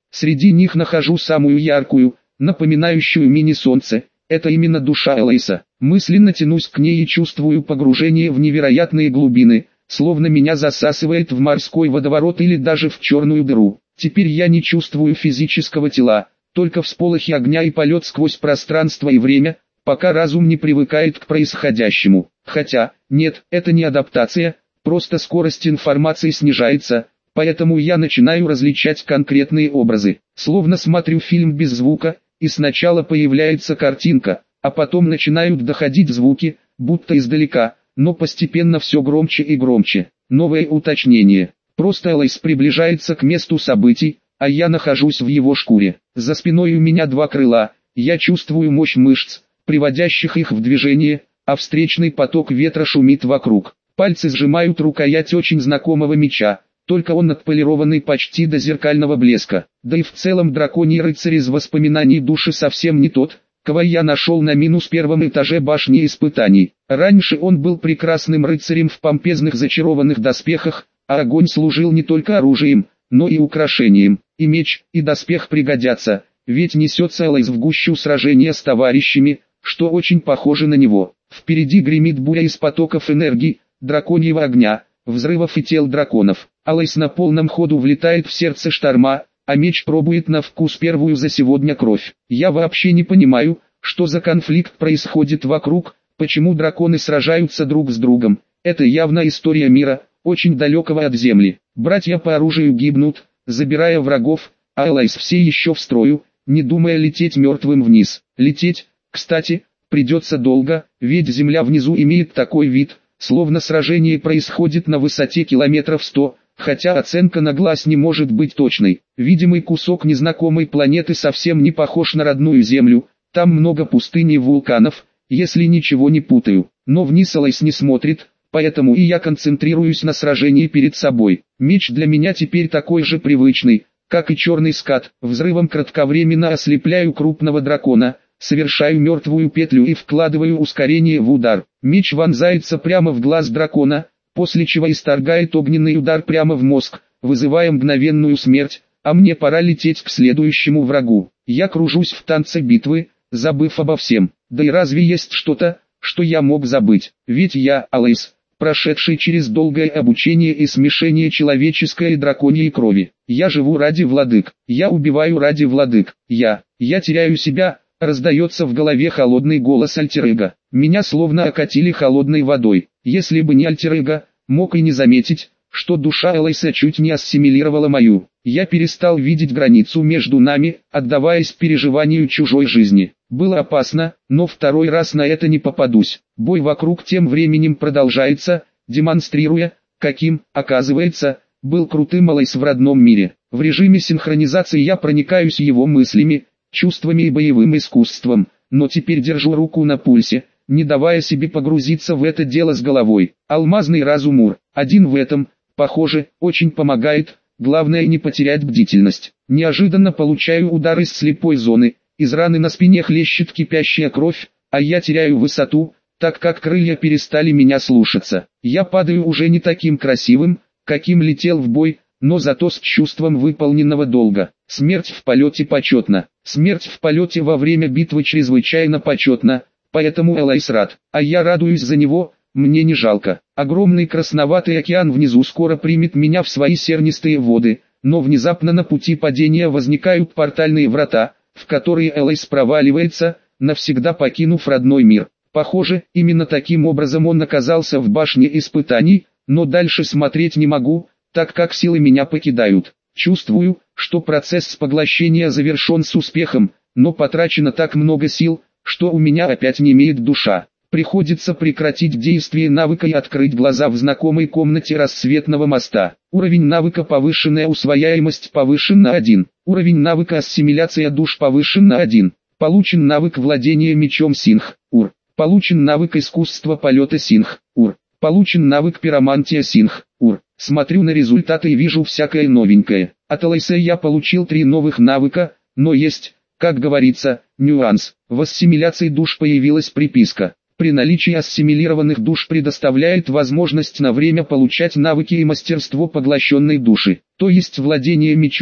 Среди них нахожу самую яркую, напоминающую мини-солнце. Это именно душа Элайса. Мысленно тянусь к ней и чувствую погружение в невероятные глубины, словно меня засасывает в морской водоворот или даже в черную дыру. Теперь я не чувствую физического тела, только всполохи огня и полет сквозь пространство и время, пока разум не привыкает к происходящему. Хотя, нет, это не адаптация, просто скорость информации снижается, поэтому я начинаю различать конкретные образы. Словно смотрю фильм без звука, и сначала появляется картинка, а потом начинают доходить звуки, будто издалека, но постепенно все громче и громче. Новое уточнение. Просто Элайс приближается к месту событий, а я нахожусь в его шкуре. За спиной у меня два крыла, я чувствую мощь мышц, приводящих их в движение, а встречный поток ветра шумит вокруг. Пальцы сжимают рукоять очень знакомого меча, только он отполированный почти до зеркального блеска. Да и в целом драконий рыцарь из воспоминаний души совсем не тот, кого я нашел на -1 этаже башни испытаний. Раньше он был прекрасным рыцарем в помпезных зачарованных доспехах, а огонь служил не только оружием, но и украшением. И меч, и доспех пригодятся, ведь несется Элайс в гущу сражения с товарищами, что очень похоже на него. Впереди гремит буря из потоков энергии, драконьего огня, взрывов и тел драконов. Элайс на полном ходу влетает в сердце шторма, а меч пробует на вкус первую за сегодня кровь. Я вообще не понимаю, что за конфликт происходит вокруг, почему драконы сражаются друг с другом. Это явно история мира, очень далекого от земли. Братья по оружию гибнут, забирая врагов, а Элайс все еще в строю, не думая лететь мертвым вниз. Лететь, кстати, придется долго, ведь земля внизу имеет такой вид, словно сражение происходит на высоте километров 100, хотя оценка на глаз не может быть точной. Видимый кусок незнакомой планеты совсем не похож на родную Землю, там много пустынь и вулканов, если ничего не путаю. Но вниз Элайс не смотрит, поэтому и я концентрируюсь на сражении перед собой. Меч для меня теперь такой же привычный, как и черный скат. Взрывом кратковременно ослепляю крупного дракона, совершаю мертвую петлю и вкладываю ускорение в удар. Меч вонзается прямо в глаз дракона, после чего исторгает огненный удар прямо в мозг, вызывая мгновенную смерть, а мне пора лететь к следующему врагу. Я кружусь в танце битвы, забыв обо всем. Да и разве есть что-то, что я мог забыть? Ведь я, Элайс, прошедший через долгое обучение и смешение человеческой и драконьей крови. Я живу ради владык, я убиваю ради владык, я теряю себя. Раздается в голове холодный голос альтер-эго. Меня словно окатили холодной водой. Если бы не альтер-эго, мог и не заметить, что душа Элайса чуть не ассимилировала мою. Я перестал видеть границу между нами, отдаваясь переживанию чужой жизни. Было опасно, но второй раз на это не попадусь. Бой вокруг тем временем продолжается, демонстрируя, каким, оказывается, был крутым Элайс в родном мире. В режиме синхронизации я проникаюсь его мыслями, чувствами и боевым искусством, но теперь держу руку на пульсе, не давая себе погрузиться в это дело с головой. Алмазный разум Ур, один в этом, похоже, очень помогает, главное не потерять бдительность. Неожиданно получаю удар из слепой зоны, из раны на спине хлещет кипящая кровь, а я теряю высоту, так как крылья перестали меня слушаться. Я падаю уже не таким красивым, каким летел в бой, но зато с чувством выполненного долга. Смерть в полете почетна. Смерть в полете во время битвы чрезвычайно почетна, поэтому Элайс рад, а я радуюсь за него, мне не жалко. Огромный красноватый океан внизу скоро примет меня в свои сернистые воды, но внезапно на пути падения возникают портальные врата, в которые Элайс проваливается, навсегда покинув родной мир. Похоже, именно таким образом он оказался в башне испытаний, но дальше смотреть не могу, так как силы меня покидают. Чувствую, что процесс поглощения завершен с успехом, но потрачено так много сил, что у меня опять немеет душа. Приходится прекратить действие навыка и открыть глаза в знакомой комнате рассветного моста. Уровень навыка повышенная усвояемость повышен на 1. Уровень навыка ассимиляция душ повышен на 1. Получен навык владения мечом Синх, Ур. Получен навык искусства полета Синх, Ур. Получен навык пиромантия Синх, Ур. Смотрю на результаты и вижу всякое новенькое. От Элайса я получил 3 новых навыка, но есть, как говорится, нюанс. В ассимиляции душ появилась приписка. При наличии ассимилированных душ предоставляет возможность на время получать навыки и мастерство поглощенной души, то есть владение мечом,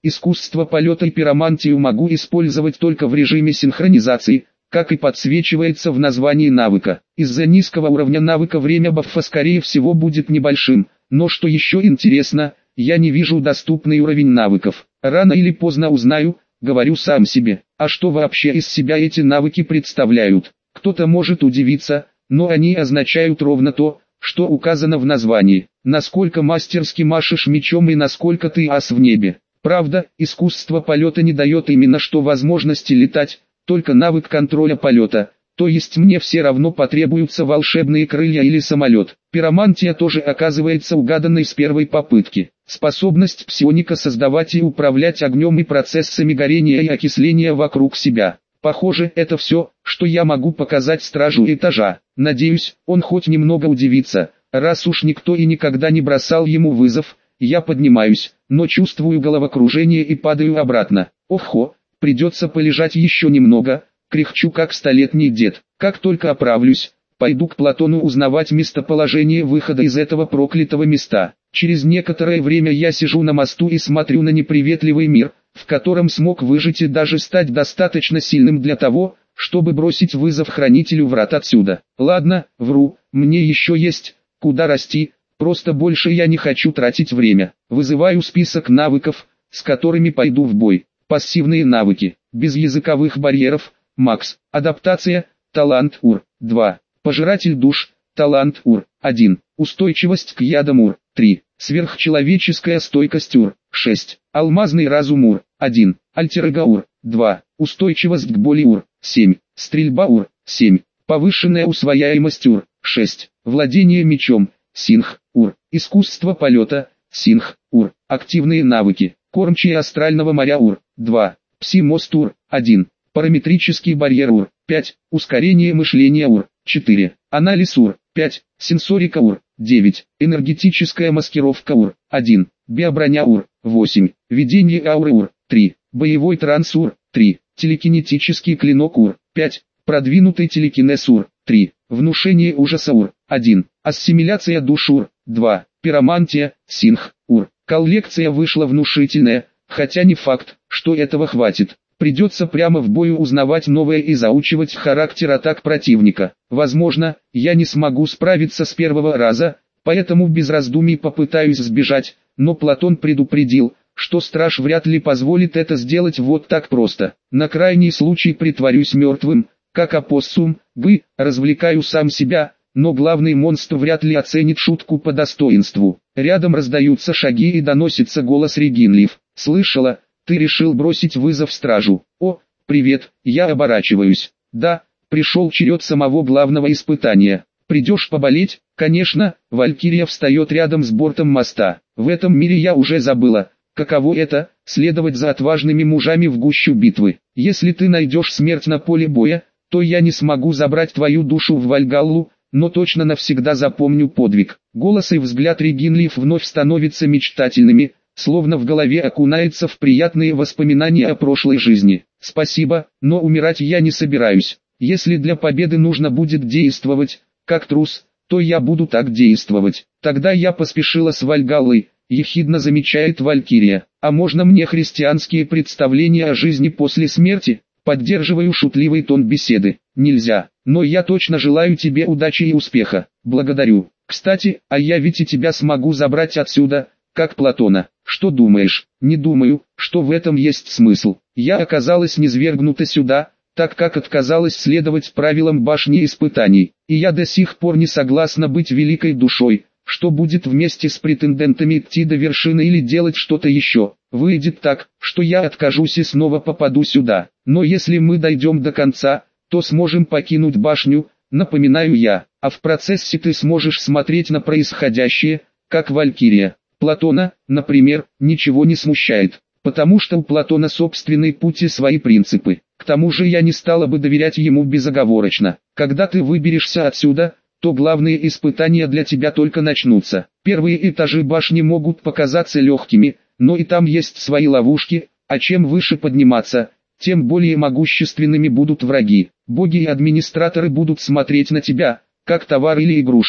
Искусство полета и пиромантию могу использовать только в режиме синхронизации, как и подсвечивается в названии навыка. Из-за низкого уровня навыка время баффа скорее всего будет небольшим, но что еще интересно, я не вижу доступный уровень навыков. Рано или поздно узнаю, говорю сам себе. А что вообще из себя эти навыки представляют? Кто-то может удивиться, но они означают ровно то, что указано в названии. Насколько мастерски машешь мечом и насколько ты ас в небе. Правда, искусство полета не дает именно что возможности летать, только навык контроля полета, то есть мне все равно потребуются волшебные крылья или самолет. Пиромантия тоже оказывается угаданной с первой попытки. Способность псионика создавать и управлять огнем и процессами горения и окисления вокруг себя. Похоже, это все, что я могу показать стражу этажа. Надеюсь, он хоть немного удивится, раз уж никто и никогда не бросал ему вызов. Я поднимаюсь, но чувствую головокружение и падаю обратно. Охо, придется полежать еще немного, кряхчу как столетний дед. Как только оправлюсь, пойду к Платону узнавать местоположение выхода из этого проклятого места. Через некоторое время я сижу на мосту и смотрю на неприветливый мир, в котором смог выжить и даже стать достаточно сильным для того, чтобы бросить вызов хранителю врат отсюда. Ладно, вру, мне еще есть куда расти. Просто больше я не хочу тратить время. Вызываю список навыков, с которыми пойду в бой. Пассивные навыки. Без языковых барьеров. Макс. Адаптация. Талант УР. 2. Пожиратель душ. Талант УР. 1. Устойчивость к ядам УР. 3. Сверхчеловеческая стойкость УР. 6. Алмазный разум УР. 1. Альтер-эго УР. 2. Устойчивость к боли УР. 7. Стрельба УР. 7. Повышенная усвояемость УР. 6. Владение мечом. Синх, УР. Искусство полета, Синх, УР. Активные навыки. Кормчие астрального моря УР. 2. Пси-мост УР. 1. Параметрический барьер УР. 5. Ускорение мышления УР. 4. Анализ УР. 5. Сенсорика УР. 9. Энергетическая маскировка УР. 1. Биоброня УР. 8. Видение ауры УР. 3. Боевой транс УР. 3. Телекинетический клинок УР. 5. Продвинутый телекинез УР. 3. Внушение ужаса УР. 1. Ассимиляция душ УР. 2. Пиромантия, Синх, УР. Коллекция вышла внушительная, хотя не факт, что этого хватит. Придется прямо в бою узнавать новое и заучивать характер атак противника. Возможно, я не смогу справиться с первого раза, поэтому без раздумий попытаюсь сбежать, но Платон предупредил, что страж вряд ли позволит это сделать вот так просто. На крайний случай притворюсь мертвым, как опоссум, развлекаю сам себя, но главный монстр вряд ли оценит шутку по достоинству. Рядом раздаются шаги и доносится голос Регинлиф. «Слышала, ты решил бросить вызов стражу. О, привет, я оборачиваюсь. Да, пришел черед самого главного испытания. Придешь поболеть?» «Конечно», Валькирия встает рядом с бортом моста. «В этом мире я уже забыла, каково это, следовать за отважными мужами в гущу битвы. Если ты найдешь смерть на поле боя, то я не смогу забрать твою душу в Вальгаллу, но точно навсегда запомню подвиг». Голос и взгляд Регинлиф вновь становятся мечтательными, словно в голове окунается в приятные воспоминания о прошлой жизни. «Спасибо, но умирать я не собираюсь. Если для победы нужно будет действовать, как трус, то я буду так действовать. Тогда я поспешила с Вальгаллой», ехидно замечает Валькирия. «А можно мне христианские представления о жизни после смерти?» Поддерживаю шутливый тон беседы. «Нельзя, но я точно желаю тебе удачи и успеха. Благодарю. Кстати, а я ведь и тебя смогу забрать отсюда, как Платона. Что думаешь?» «Не думаю, что в этом есть смысл. Я оказалась низвергнута сюда, так как отказалась следовать правилам башни испытаний. И я до сих пор не согласна быть великой душой. Что будет вместе с претендентами идти до вершины или делать что-то еще? Выйдет так, что я откажусь и снова попаду сюда. Но если мы дойдем до конца, то сможем покинуть башню, напоминаю я. А в процессе ты сможешь смотреть на происходящее, как Валькирия. Платона, например, ничего не смущает, потому что у Платона собственный путь и свои принципы. К тому же я не стала бы доверять ему безоговорочно. Когда ты выберешься отсюда, то главные испытания для тебя только начнутся. Первые этажи башни могут показаться легкими, но и там есть свои ловушки, а чем выше подниматься, тем более могущественными будут враги. Боги и администраторы будут смотреть на тебя, как товар или игрушку.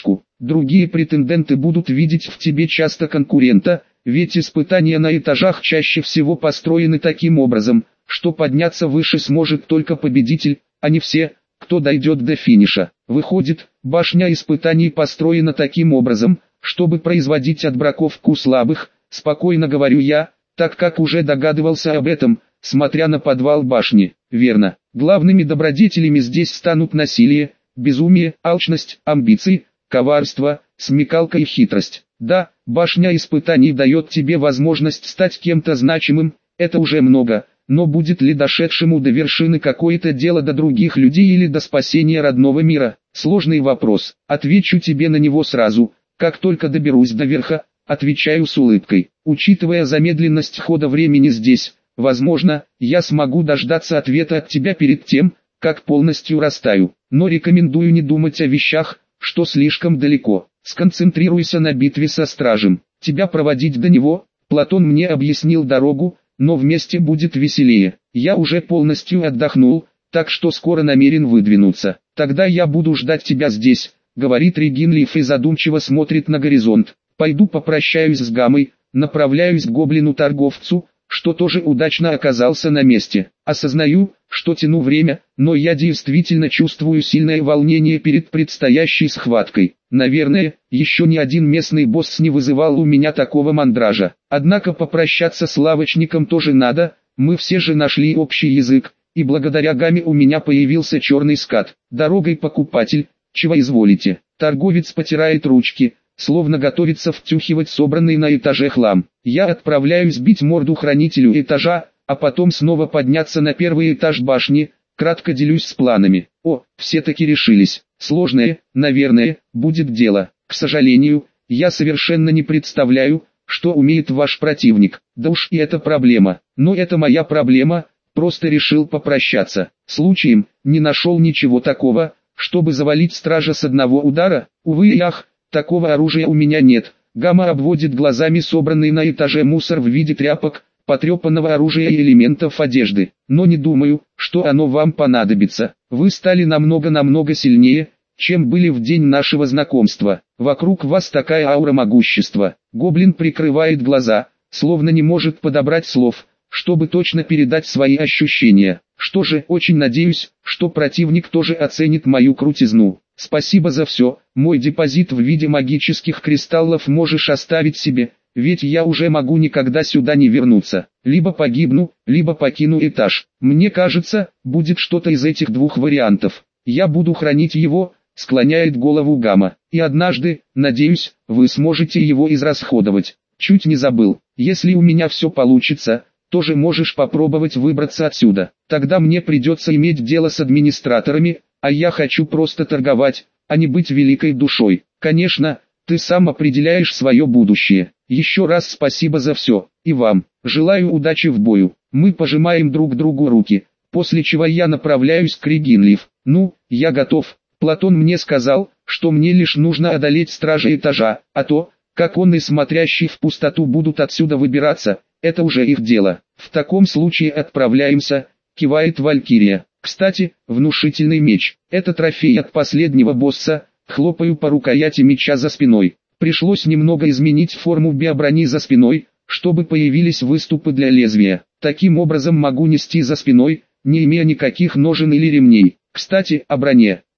Другие претенденты будут видеть в тебе часто конкурента, ведь испытания на этажах чаще всего построены таким образом, что подняться выше сможет только победитель, а не все, кто дойдет до финиша. Выходит, башня испытаний построена таким образом, чтобы производить отбраковку слабых, спокойно говорю я, так как уже догадывался об этом, смотря на подвал башни. Верно, главными добродетелями здесь станут насилие, безумие, алчность, амбиции, коварство, смекалка и хитрость. Да, башня испытаний дает тебе возможность стать кем-то значимым, это уже много, но будет ли дошедшему до вершины какое-то дело до других людей или до спасения родного мира? Сложный вопрос, отвечу тебе на него сразу, как только доберусь до верха, отвечаю с улыбкой. Учитывая замедленность хода времени здесь, возможно, я смогу дождаться ответа от тебя перед тем, как полностью растаю, но рекомендую не думать о вещах, что слишком далеко. Сконцентрируйся на битве со стражем. Тебя проводить до него, Платон мне объяснил дорогу, но вместе будет веселее. Я уже полностью отдохнул, так что скоро намерен выдвинуться. Тогда я буду ждать тебя здесь, говорит Регинлиф и задумчиво смотрит на горизонт. Пойду попрощаюсь с Гамой, направляюсь к гоблину-торговцу, что тоже удачно оказался на месте. Осознаю, что тяну время, но я действительно чувствую сильное волнение перед предстоящей схваткой. Наверное, еще ни один местный босс не вызывал у меня такого мандража. Однако попрощаться с лавочником тоже надо, мы все же нашли общий язык, и благодаря Гаме у меня появился черный скат. Дорогой, покупатель, чего изволите? Торговец потирает ручки, словно готовится втюхивать собранный на этаже хлам. Я отправляюсь бить морду хранителю этажа, а потом снова подняться на первый этаж башни, кратко делюсь с планами. О, все-таки решились. Сложное, наверное, будет дело. К сожалению, я совершенно не представляю, что умеет ваш противник. Да уж и это проблема. Но это моя проблема, просто решил попрощаться. Случаем, не нашел ничего такого, чтобы завалить стража с одного удара. Увы и ах, такого оружия у меня нет. Гамма обводит глазами собранный на этаже мусор в виде тряпок, потрепанного оружия и элементов одежды. Но не думаю, что оно вам понадобится. Вы стали намного сильнее, чем были в день нашего знакомства. Вокруг вас такая аура могущества. Гоблин прикрывает глаза, словно не может подобрать слов, чтобы точно передать свои ощущения. Что же, очень надеюсь, что противник тоже оценит мою крутизну. Спасибо за все, мой депозит в виде магических кристаллов можешь оставить себе, ведь я уже могу никогда сюда не вернуться. Либо погибну, либо покину этаж. Мне кажется, будет что-то из этих двух вариантов. Я буду хранить его, склоняет голову Гамма. И однажды, надеюсь, вы сможете его израсходовать. Чуть не забыл, если у меня все получится, тоже можешь попробовать выбраться отсюда. Тогда мне придется иметь дело с администраторами, а я хочу просто торговать, а не быть великой душой. Конечно, ты сам определяешь свое будущее. Еще раз спасибо за все, и вам. Желаю удачи в бою. Мы пожимаем друг другу руки, после чего я направляюсь к Регинлиф. Ну, я готов. Платон мне сказал, что мне лишь нужно одолеть стража этажа, а то, как он и смотрящий в пустоту будут отсюда выбираться, это уже их дело. В таком случае отправляемся, кивает Валькирия. Кстати, внушительный меч. Это трофей от последнего босса, хлопаю по рукояти меча за спиной. Пришлось немного изменить форму биоброни за спиной, чтобы появились выступы для лезвия. Таким образом могу нести за спиной, не имея никаких ножен или ремней. Кстати, о броне.